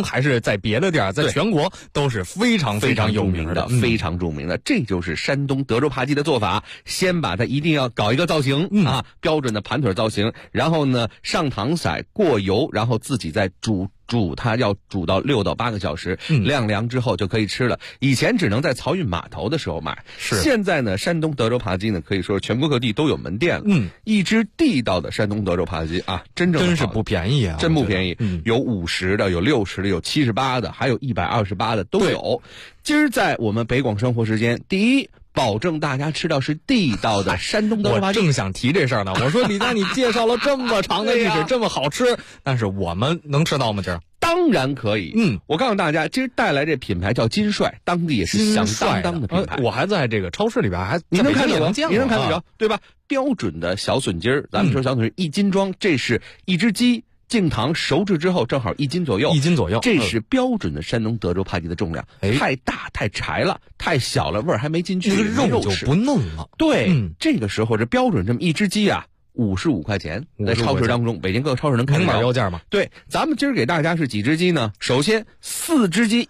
还是在别的地儿，在全国都是非常非常有名的， 非常著名的。这就是山东德州扒鸡的做法，先把它一定要搞一个造型啊，标准的盘腿造型，然后呢上糖色过油，然后自己再煮它，要煮到6到8个小时，晾凉之后就可以吃了。以前只能在漕运码头的时候买，现在呢，山东德州扒鸡呢，可以说全国各地都有门店了。一只地道的山东德州扒鸡啊，真是不便宜啊， 真不便宜。有50的，有60的，有78的，还有128的都有。今儿在我们北广生活时间，第一，保证大家吃到是地道的山东德州扒鸡。 我正想提这事儿呢，我说李佳，你介绍了这么长的历史，这么好吃，但是我们能吃到吗？今儿当然可以。我告诉大家，今儿带来这品牌叫金帅，当地也是响当当的品牌。 我还在这个超市里边你能看得着， 你能看得着，对吧？标准的小笋筋儿，咱们说小笋1斤装，这是一只鸡。净糖熟制之后正好1斤左右，1 斤左右， 这是标准的山东德州扒鸡的重量。太大太柴了，太小了味儿还没进去， 那个肉就不嫩了。 对，这个时候这标准这么一只鸡啊，55块钱，在超市当中，北京各个超市能看到。 明码标价吗？ 对，咱们今儿给大家是几只鸡呢？首先4只鸡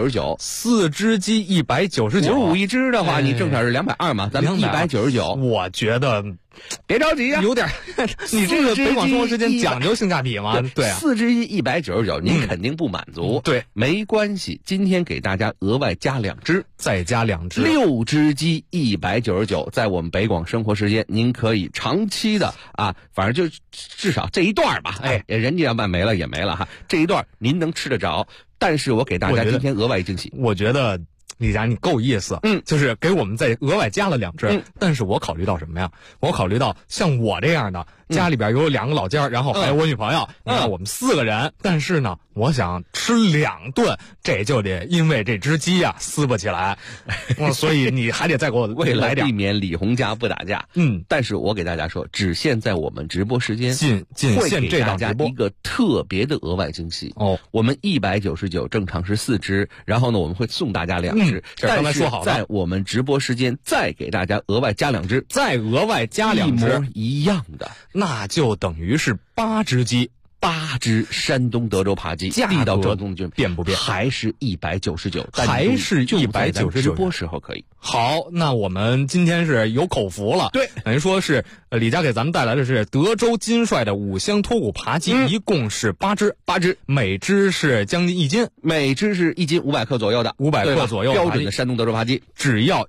199，4 只鸡199，55 一只的话，你正好是220嘛，咱们199。 我觉得。 别着急啊， 有点，你这个北广生活时间讲究性价比吗？对啊 ，4只鸡199，您肯定不满足。 对， 没关系，今天给大家额外加2只， 再加2只 ，6只鸡199，在我们北广生活时间，您可以长期的啊，反正就至少这一段吧，人家要卖没了也没了哈，这一段您能吃得着。但是我给大家今天额外惊喜， 我觉得。李佳，你够意思，就是给我们再额外加了2只，但是我考虑到什么呀？我考虑到像我这样的，家里边有2个老家，然后还有我女朋友，你看我们4个人，但是呢，我想吃2顿，这就得因为这只鸡呀撕不起来，所以你还得再给我为了避免李红家不打架，但是我给大家说，只限在我们直播时间， 仅限这档直播一个特别的额外惊喜哦。我们199正常是4只，然后呢我们会送大家2只。 刚才说好了， 在我们直播时间再给大家额外加2只， 再额外加2只， 一模一样的， 那就等于是8只鸡 ，8只山东德州扒鸡，地道正宗菌变不变？ 还是199， 还是199， 直播时候可以。 好，那我们今天是有口福了， 对， 等于说是李佳给咱们带来的是德州金帅的5香脱骨扒鸡，一共是8只，每只是将近1斤， 每只是1斤500克左右的 ，500克左右， 标准的山东德州扒鸡， 只要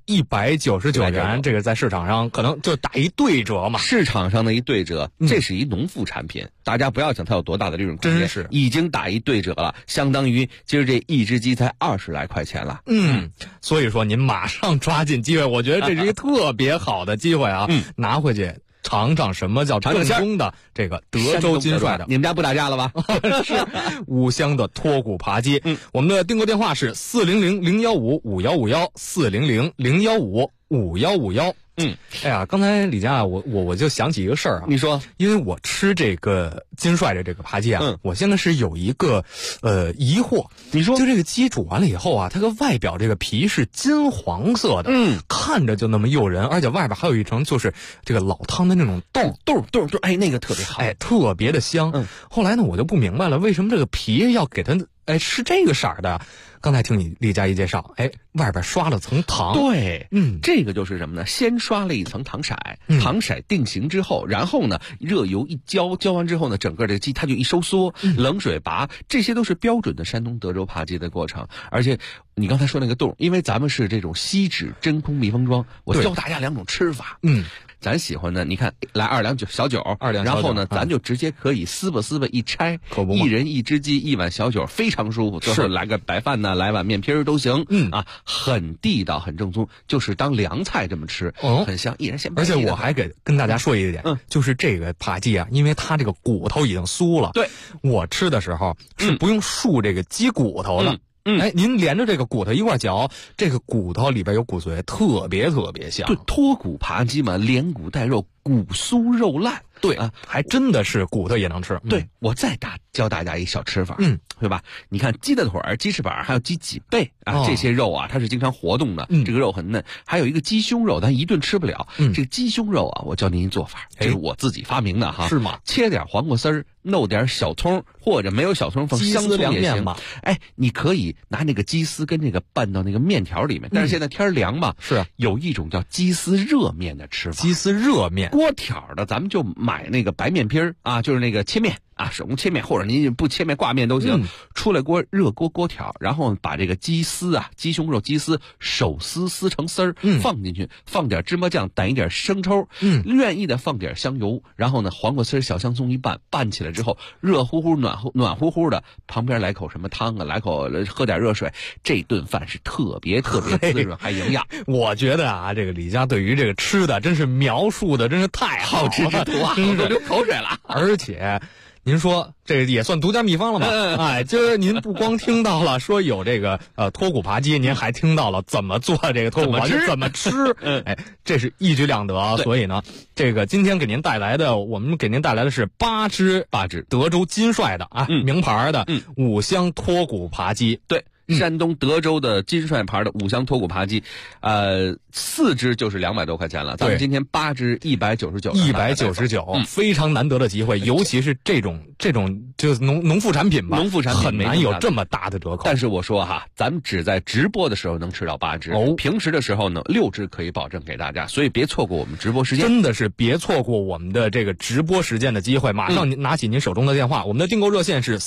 199元，这个在市场上可能就打一对折嘛。 市场上的一对折，这是一农副产品，大家不要想它有多大的利润空间， 真是已经打一对折了，相当于今儿这一只鸡才20来块钱了。 所以说您马上抓紧机会，我觉得这是一个特别好的机会啊！拿回去尝尝什么叫正宗的这个德州金帅的。 你们家不打架了吧？ 是5香的脱骨扒鸡。我们的订购电话是400-015-5151，400-015-5151。哎呀，刚才李佳，我就想起一个事儿啊。 你说， 因为我吃这个金帅的这个扒鸡啊，我现在是有一个疑惑。 你说， 就这个鸡煮完了以后啊，它个外表这个皮是金黄色的，看着就那么诱人，而且外边还有一层就是这个老汤的那种豆， 哎，那个特别好， 哎，特别的香。后来呢，我就不明白了，为什么这个皮要给它是这个色儿的？刚才听你李佳一介绍，外边刷了层糖。 对，这个就是什么呢？先刷了一层糖色，糖色定型之后，然后呢，热油一浇完之后呢，整个这个鸡它就一收缩，冷水拔，这些都是标准的山东德州扒鸡的过程。而且你刚才说那个冻，因为咱们是这种锡纸真空密封装，我教大家2种吃法。咱喜欢的，你看来2两小酒，然后呢，咱就直接可以撕吧一拆，一人1只鸡1碗小酒，非常舒服。就是来个白饭呢，来碗面皮都行。很地道，很正宗，就是当凉菜这么吃，很香，一人先。 而且我还跟大家说一点，就是这个扒鸡啊，因为它这个骨头已经酥了， 对， 我吃的时候是不用漱这个鸡骨头的。您连着这个骨头一块嚼，这个骨头里边有骨髓，特别香。 对，脱骨扒鸡嘛，连骨带肉， 骨酥肉烂。 对啊，还真的是骨头也能吃。 对，我再教大家一小吃法，对吧？你看鸡的腿儿、鸡翅膀还有鸡脊背啊，这些肉啊，它是经常活动的，这个肉很嫩。还有一个鸡胸肉，咱一顿吃不了。这个鸡胸肉啊，我教您一做法，这是我自己发明的哈。 是吗？ 切点黄瓜丝儿，弄点小葱，或者没有小葱放香葱也行。你可以拿那个鸡丝跟这个拌到那个面条里面。但是现在天凉嘛， 是有一种叫鸡丝热面的吃法。 鸡丝热面， 锅条的咱们就买那个白面皮儿啊，就是那个切面啊，手工切面，或者您不切面挂面都行。出来热锅条，然后把这个鸡丝啊，鸡胸肉鸡丝手撕成丝儿，放进去，放点芝麻酱，逮一点生抽，愿意的放点香油，然后呢黄瓜丝小香葱一拌起来之后，热乎乎暖乎乎的，旁边来口什么汤啊，来口喝点热水，这顿饭是特别滋润还营养。 我觉得啊，这个李家对于这个吃的真是描述的真是太好吃之徒啊，都流口水了。 而且您说这也算独家秘方了吧？今儿您不光听到了说有这个脱骨扒鸡，您还听到了怎么做这个脱骨扒鸡，怎么吃。这是一举两得啊！所以呢，这个今天我们给您带来的是八只德州金帅的啊，名牌的五香脱骨扒鸡。 对。山东德州的金帅牌的五香脱骨扒鸡，4只就是200多块钱了。咱们今天8只199， 非常难得的机会，尤其是这种就是农副产品吧， 农副产品很难有这么大的折扣。 但是我说哈，咱们只在直播的时候能吃到8只，平时的时候呢6只可以保证给大家，所以别错过我们直播时间， 真的是别错过我们的这个直播时间的机会。马上您拿起您手中的电话，我们的订购热线是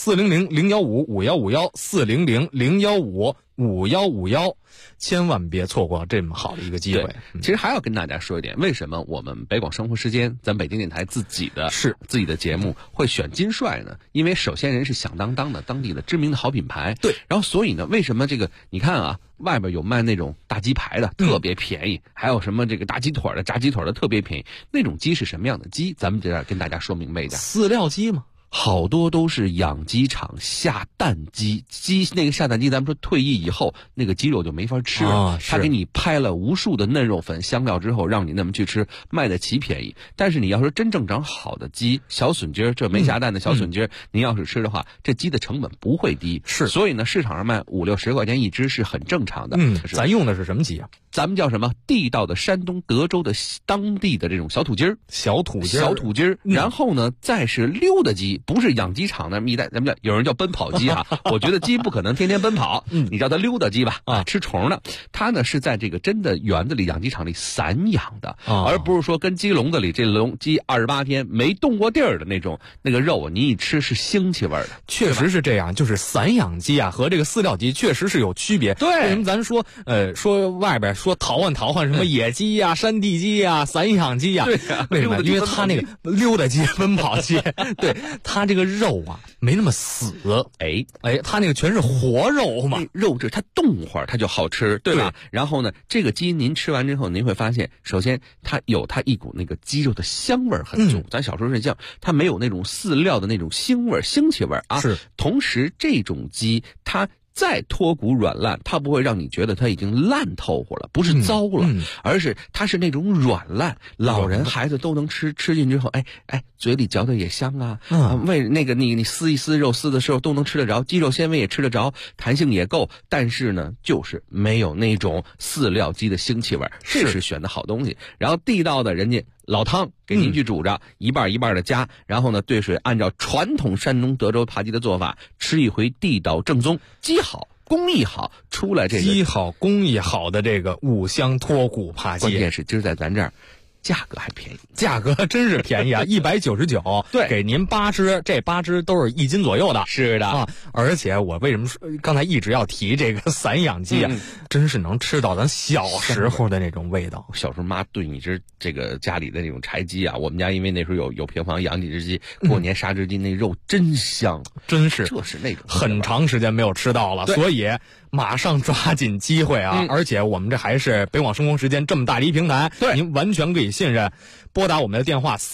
400-015-5151，400-015-5151，千万别错过这么好的一个机会。 其实还要跟大家说一点，为什么我们北广生活时间，咱北京电台自己的节目会选金帅呢？因为首先人是响当当的当地的知名的好品牌， 对。 然后所以呢，为什么这个你看啊，外边有卖那种大鸡排的，特别便宜，还有什么这个大鸡腿的、炸鸡腿的特别便宜，那种鸡是什么样的鸡？咱们这样跟大家说明白一点， 饲料鸡吗？ 好多都是养鸡场下蛋鸡，那个下蛋鸡，咱们说退役以后那个鸡肉就没法吃了，他给你拍了无数的嫩肉粉、香料之后，让你那么去吃，卖得起便宜。但是你要说真正长好的鸡，小笋鸡这没下蛋的小笋鸡，您要是吃的话，这鸡的成本不会低。 是， 所以呢，市场上卖50-60块钱一只是很正常的。 咱用的是什么鸡啊？ 咱们叫什么？地道的山东德州的当地的这种小土鸡儿， 小土鸡， 然后呢，再是溜达鸡。不是养鸡场那么一代，咱们有人叫奔跑鸡哈，我觉得鸡不可能天天奔跑，你叫它溜达鸡吧，吃虫的。它呢是在这个真的园子里、养鸡场里散养的，而不是说跟鸡笼子里这鸡28天没动过地儿的那个肉，你一吃是腥气味的。 确实是这样，就是散养鸡啊和这个饲料鸡确实是有区别。 对， 为什么咱说外边说淘换什么野鸡呀、山地鸡呀、散养鸡呀？ 对呀，为什么？因为它那个溜达鸡、奔跑鸡，对它这个肉啊没那么死，它那个全是活肉嘛， 肉质它动会儿它就好吃，对吧？然后呢，这个鸡您吃完之后，您会发现，首先它有它一股那个鸡肉的香味很重，咱小时候睡觉，它没有那种饲料的那种腥气味啊。 是， 同时这种鸡它再脱骨软烂，它不会让你觉得它已经烂透乎了，不是糟了，而是它是那种软烂，老人孩子都能吃进之后，嘴里嚼的也香啊，为那个你撕一撕肉撕的时候都能吃得着，鸡肉纤维也吃得着，弹性也够，但是呢，就是没有那种饲料鸡的腥气味，这是选的好东西。然后地道的人家老汤给您去煮着，一半一半的加，然后呢兑水，按照传统山东德州扒鸡的做法，吃一回地道正宗，鸡好工艺好，出来这个鸡好工艺好的这个五香脱骨扒鸡， 关键是今儿在咱这儿价格还便宜， 价格真是便宜啊！199， 对， 给您8只，这8只都是1斤左右的。 是的啊，而且我为什么说刚才一直要提这个散养鸡啊？真是能吃到咱小时候的那种味道。 小时候妈炖一只这个家里的那种柴鸡啊，我们家因为那时候有平房养几只鸡，过年杀只鸡，那肉真香， 真是， 这是那种很长时间没有吃到了，所以马上抓紧机会啊！而且我们这还是北广生活时间这么大的一平台，您完全可以信任。拨打我们的电话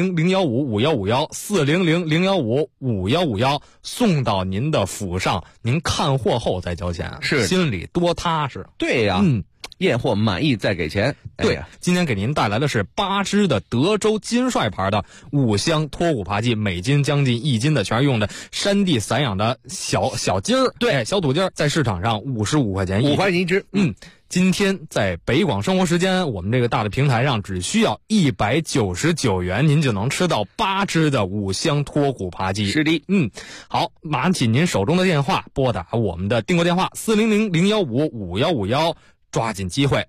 400-015-5151，400-015-5151，送到您的府上，您看货后再交钱， 是心里多踏实。 对呀， 验货满意再给钱。 对，今天给您带来的是8只的德州金帅牌的5香脱骨扒鸡，每斤将近1斤的，全是用的山地散养的小鸡儿，对，小土鸡儿，在市场上55块钱 5块钱一只。 今天在北广生活时间，我们这个大的平台上只需要199元，您就能吃到8只的5香脱骨扒鸡。 是的， 好，拿起您手中的电话，拨打我们的订购电话400-015-5151，抓紧机会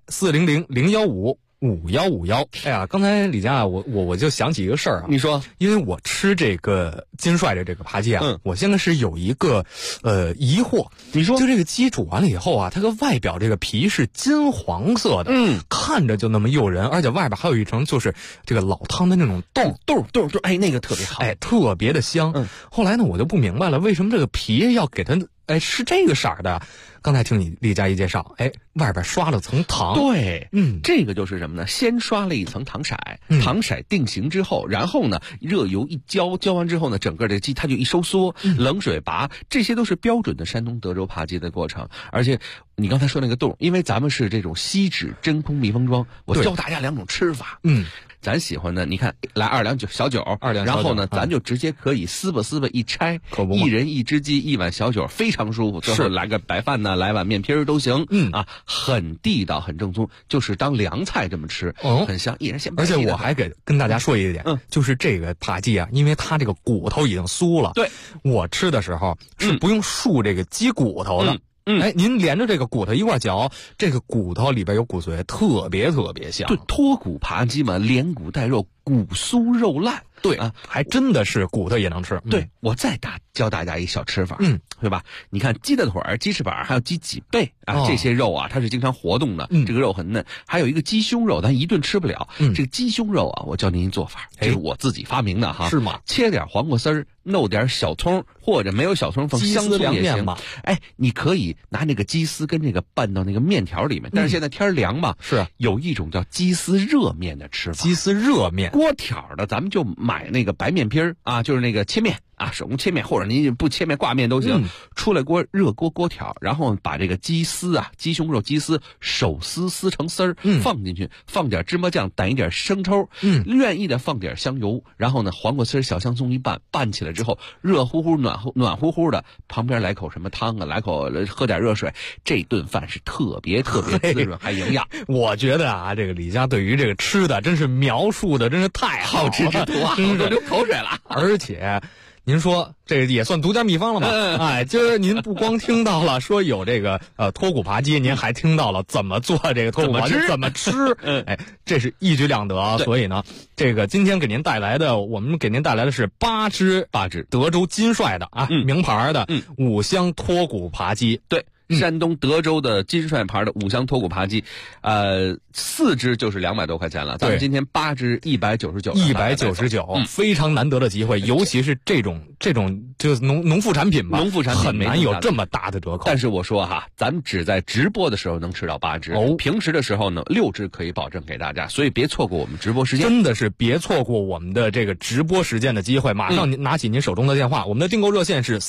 400-015-5151。哎呀，刚才李佳，我就想起一个事儿啊。 你说， 因为我吃这个金帅的这个扒鸡啊，我现在是有一个疑惑。 你说， 就这个鸡煮完了以后啊，它个外表这个皮是金黄色的，看着就那么诱人，而且外边还有一层就是这个老汤的那种豆， 哎，那个特别好， 哎，特别的香。后来呢，我就不明白了，为什么这个皮要给它是这个色儿的？刚才听你李佳怡介绍，外边刷了层糖。 对，这个就是什么呢？先刷了一层糖色，糖色定型之后，然后呢，热油一浇完之后呢，整个这鸡它就一收缩，冷水拔，这些都是标准的山东德州扒鸡的过程。而且你刚才说那个冻，因为咱们是这种锡纸真空密封装，我教大家2种吃法。咱喜欢的，你看来2两小酒，然后呢，咱就直接可以撕吧一拆，一人1只鸡1碗小酒，非常舒服。最后来个白饭呢，来碗面皮都行。很地道，很正宗，就是当凉菜这么吃，很香，一人先。 而且我还跟大家说一点，就是这个扒鸡啊，因为它这个骨头已经酥了， 对， 我吃的时候是不用漱这个鸡骨头的。您连着这个骨头一块嚼，这个骨头里边有骨髓，特别香。 对，脱骨扒鸡嘛，连骨带肉，骨酥肉烂。 对啊，还真的是骨头也能吃。 对，我再教大家一小吃法，对吧？你看鸡的腿儿、鸡翅膀还有鸡脊背啊，这些肉啊，它是经常活动的，这个肉很嫩。还有一个鸡胸肉，咱一顿吃不了。这个鸡胸肉啊，我教您一做法，这是我自己发明的哈。 是吗？ 切点黄瓜丝儿，弄点小葱，或者没有小葱放香葱也行。你可以拿那个鸡丝跟这个拌到那个面条里面。但是现在天凉嘛， 是有一种叫鸡丝热面的吃法。 鸡丝热面， 锅条的，咱们就买那个白面皮儿啊，就是那个切面啊，手工切面，或者您不切面挂面都行。出来热锅条，然后把这个鸡丝啊，鸡胸肉鸡丝手撕成丝儿，放进去，放点芝麻酱，逮一点生抽，愿意的放点香油，然后呢，黄瓜丝、小香葱一拌起来之后，热乎乎、暖乎乎的，旁边来口什么汤啊，来口喝点热水，这顿饭是特别滋润还营养。 我觉得啊，这个李佳对于这个吃的真是描述的真是太好吃之徒啊，我都流口水了。 而且您说这也算独家秘方了吧？今儿您不光听到了说有这个脱骨扒鸡，您还听到了怎么做这个脱骨扒鸡，怎么吃。这是一举两得。所以呢，这个今天我们给您带来的是8只德州金帅的名牌的5香脱骨扒鸡。 对。山东德州的金帅牌的5香脱骨扒鸡，4只就是200多块钱了。咱们今天8只199， 非常难得的机会，尤其是这种就是农副产品吧，很难有这么大的折扣。 但是我说哈，咱们只在直播的时候能吃到8只，平时的时候呢6只可以保证给大家，所以别错过我们直播时间， 真的是别错过我们的这个直播时间的机会。马上拿起您手中的电话，我们的订购热线是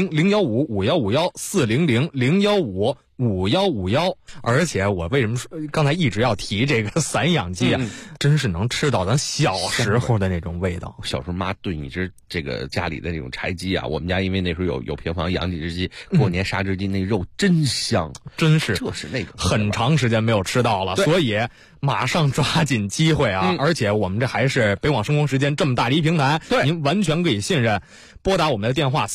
400-015-5151，400-015-5151。而且我为什么说刚才一直要提这个散养鸡啊？真是能吃到咱小时候的那种味道。 小时候妈炖一只这个家里的那种柴鸡啊，我们家因为那时候有平房养几只鸡，过年杀只鸡，那肉真香， 真是这是那种很长时间没有吃到了，所以马上抓紧机会啊！而且我们这还是北网生活时间这么大的一平台，您完全可以信任。拨打我们的电话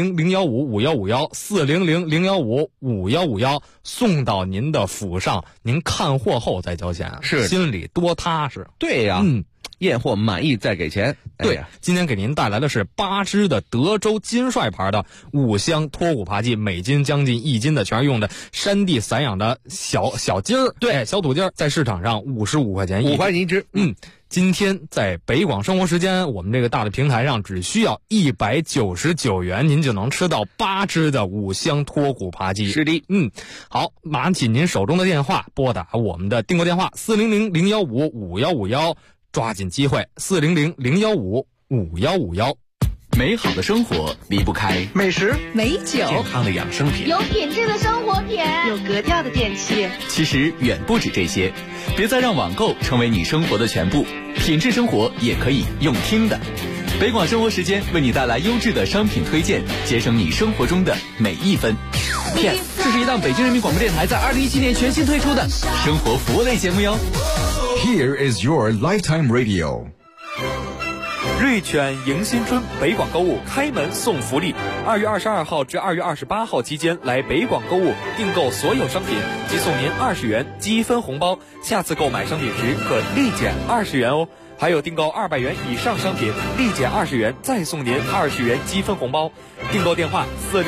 400-015-5151，400-015-5151，送到您的府上，您看货后再交钱， 是心里多踏实。 对呀，验货满意再给钱。 对，今天给您带来的是8只的德州金帅牌的5香脱骨扒鸡，每斤将近1斤的，全是用的山地散养的小鸡儿，对，小土鸡儿，在市场上55块钱 5块钱一只。 今天在北广生活时间，我们这个大的平台上只需要199元，您就能吃到8只的5香脱骨扒鸡。 是的， 好，拿起您手中的电话，拨打我们的订购电话400-015-5151，抓紧机会400-015-5151。 美好的生活离不开美食、 美酒、 健康的养生品、 有品质的生活品、 有格调的电器。 其实远不止这些，别再让网购成为你生活的全部，品质生活也可以用听的。北广生活时间为你带来优质的商品推荐，节省你生活中的每一分。 Yes， 这是一档北京人民广播电台在2017年全新推出的生活服务类节目哟。 Here is your lifetime radio。 瑞犬迎新春北广购物开门送福利，2月22号至2月28号期间来北广购物订购所有商品，即送您20元积分红包，下次购买商品时可立减20元哦。还有订购200元以上商品，立减20元，再送您20元积分红包。订购电话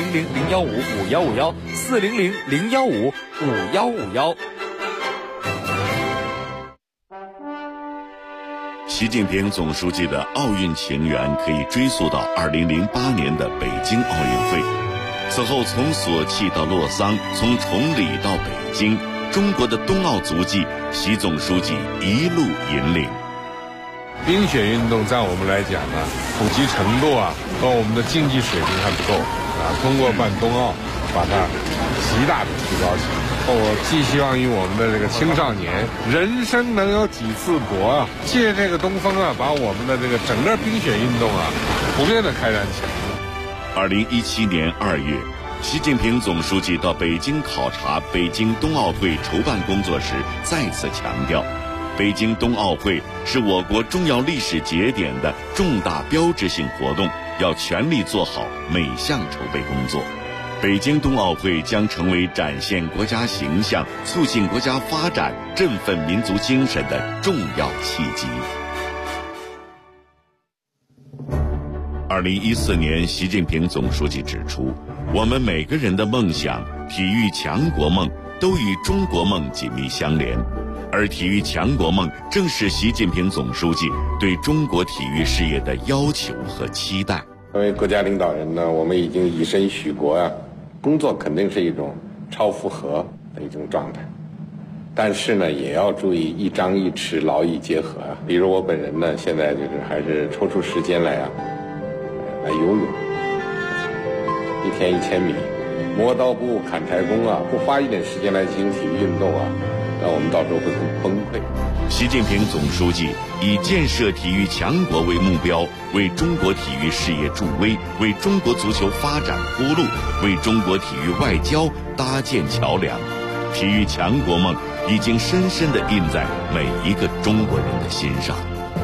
400-015-5151，400-015-5151。 习近平总书记的奥运情缘可以追溯到2008年的北京奥运会。此后从索契到洛桑，从崇礼到北京，中国的冬奥足迹，习总书记一路引领。 冰雪运动在我们来讲呢，普及程度和我们的竞技水平还不够通过办冬奥，把它极大的提高起来。我寄希望于我们的这个青少年，人生能有几次搏借这个东风把我们的这个整个冰雪运动普遍的开展起来。 2017年2月，习近平总书记到北京考察北京冬奥会筹办工作时，再次强调，北京冬奥会是我国重要历史节点的重大标志性活动，要全力做好每项筹备工作。北京冬奥会将成为展现国家形象、促进国家发展、振奋民族精神的重要契机。2014年，习近平总书记指出，我们每个人的梦想、体育强国梦都与中国梦紧密相连，而体育强国梦正是习近平总书记对中国体育事业的要求和期待。 作为国家领导人呢，我们已经以身许国工作肯定是一种超负荷的一种状态，但是呢，也要注意一张一弛，劳逸结合比如我本人呢，现在就是还是抽出时间来游泳，1天1000米，磨刀不误砍柴工不花一点时间来进行体育运动那我们到时候会很崩溃。 习近平总书记以建设体育强国为目标，为中国体育事业助威，为中国足球发展铺路，为中国体育外交搭建桥梁。体育强国梦已经深深地印在每一个中国人的心上。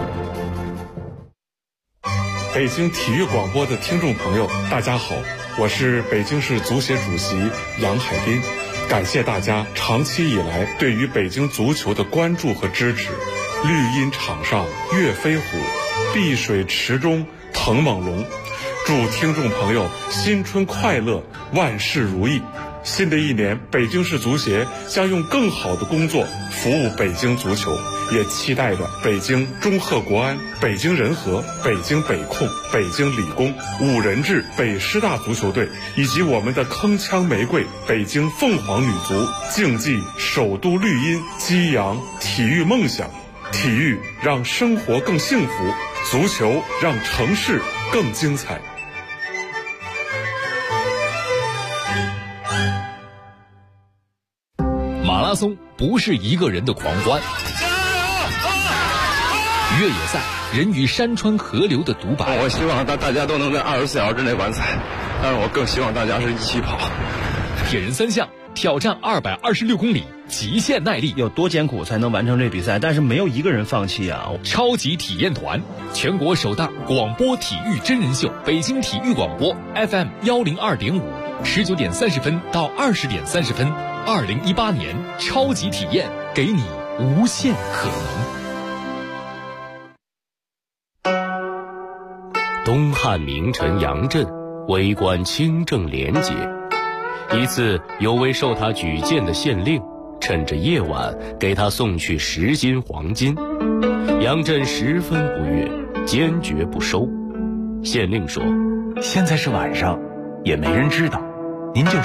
北京体育广播的听众朋友，大家好，我是北京市足协主席杨海滨。感谢大家长期以来对于北京足球的关注和支持。绿茵场上跃飞虎，碧水池中腾猛龙。祝听众朋友新春快乐，万事如意。新的一年，北京市足协将用更好的工作服务北京足球，也期待着北京中赫国安、北京人和、北京北控、北京理工、五人制北师大足球队以及我们的铿锵玫瑰北京凤凰女足竞技首都绿茵，激扬体育梦想。体育让生活更幸福，足球让城市更精彩。 马拉松不是一个人的狂欢，越野赛人与山川河流的独白。 我希望大家都能在24小时之内完赛，但是我更希望大家是一起跑。 铁人三项挑战226公里，极限耐力， 有多艰苦才能完成这比赛？但是没有一个人放弃啊！ 超级体验团，全国首档广播体育真人秀，北京体育广播 FM 102.5，19点30分到20点30分。2018年超级体验，给你无限可能。东汉名臣杨震为官清正廉洁，一次有位受他举荐的县令趁着夜晚给他送去10斤黄金，杨震十分不悦，坚决不收。县令说：“现在是晚上，也没人知道，您就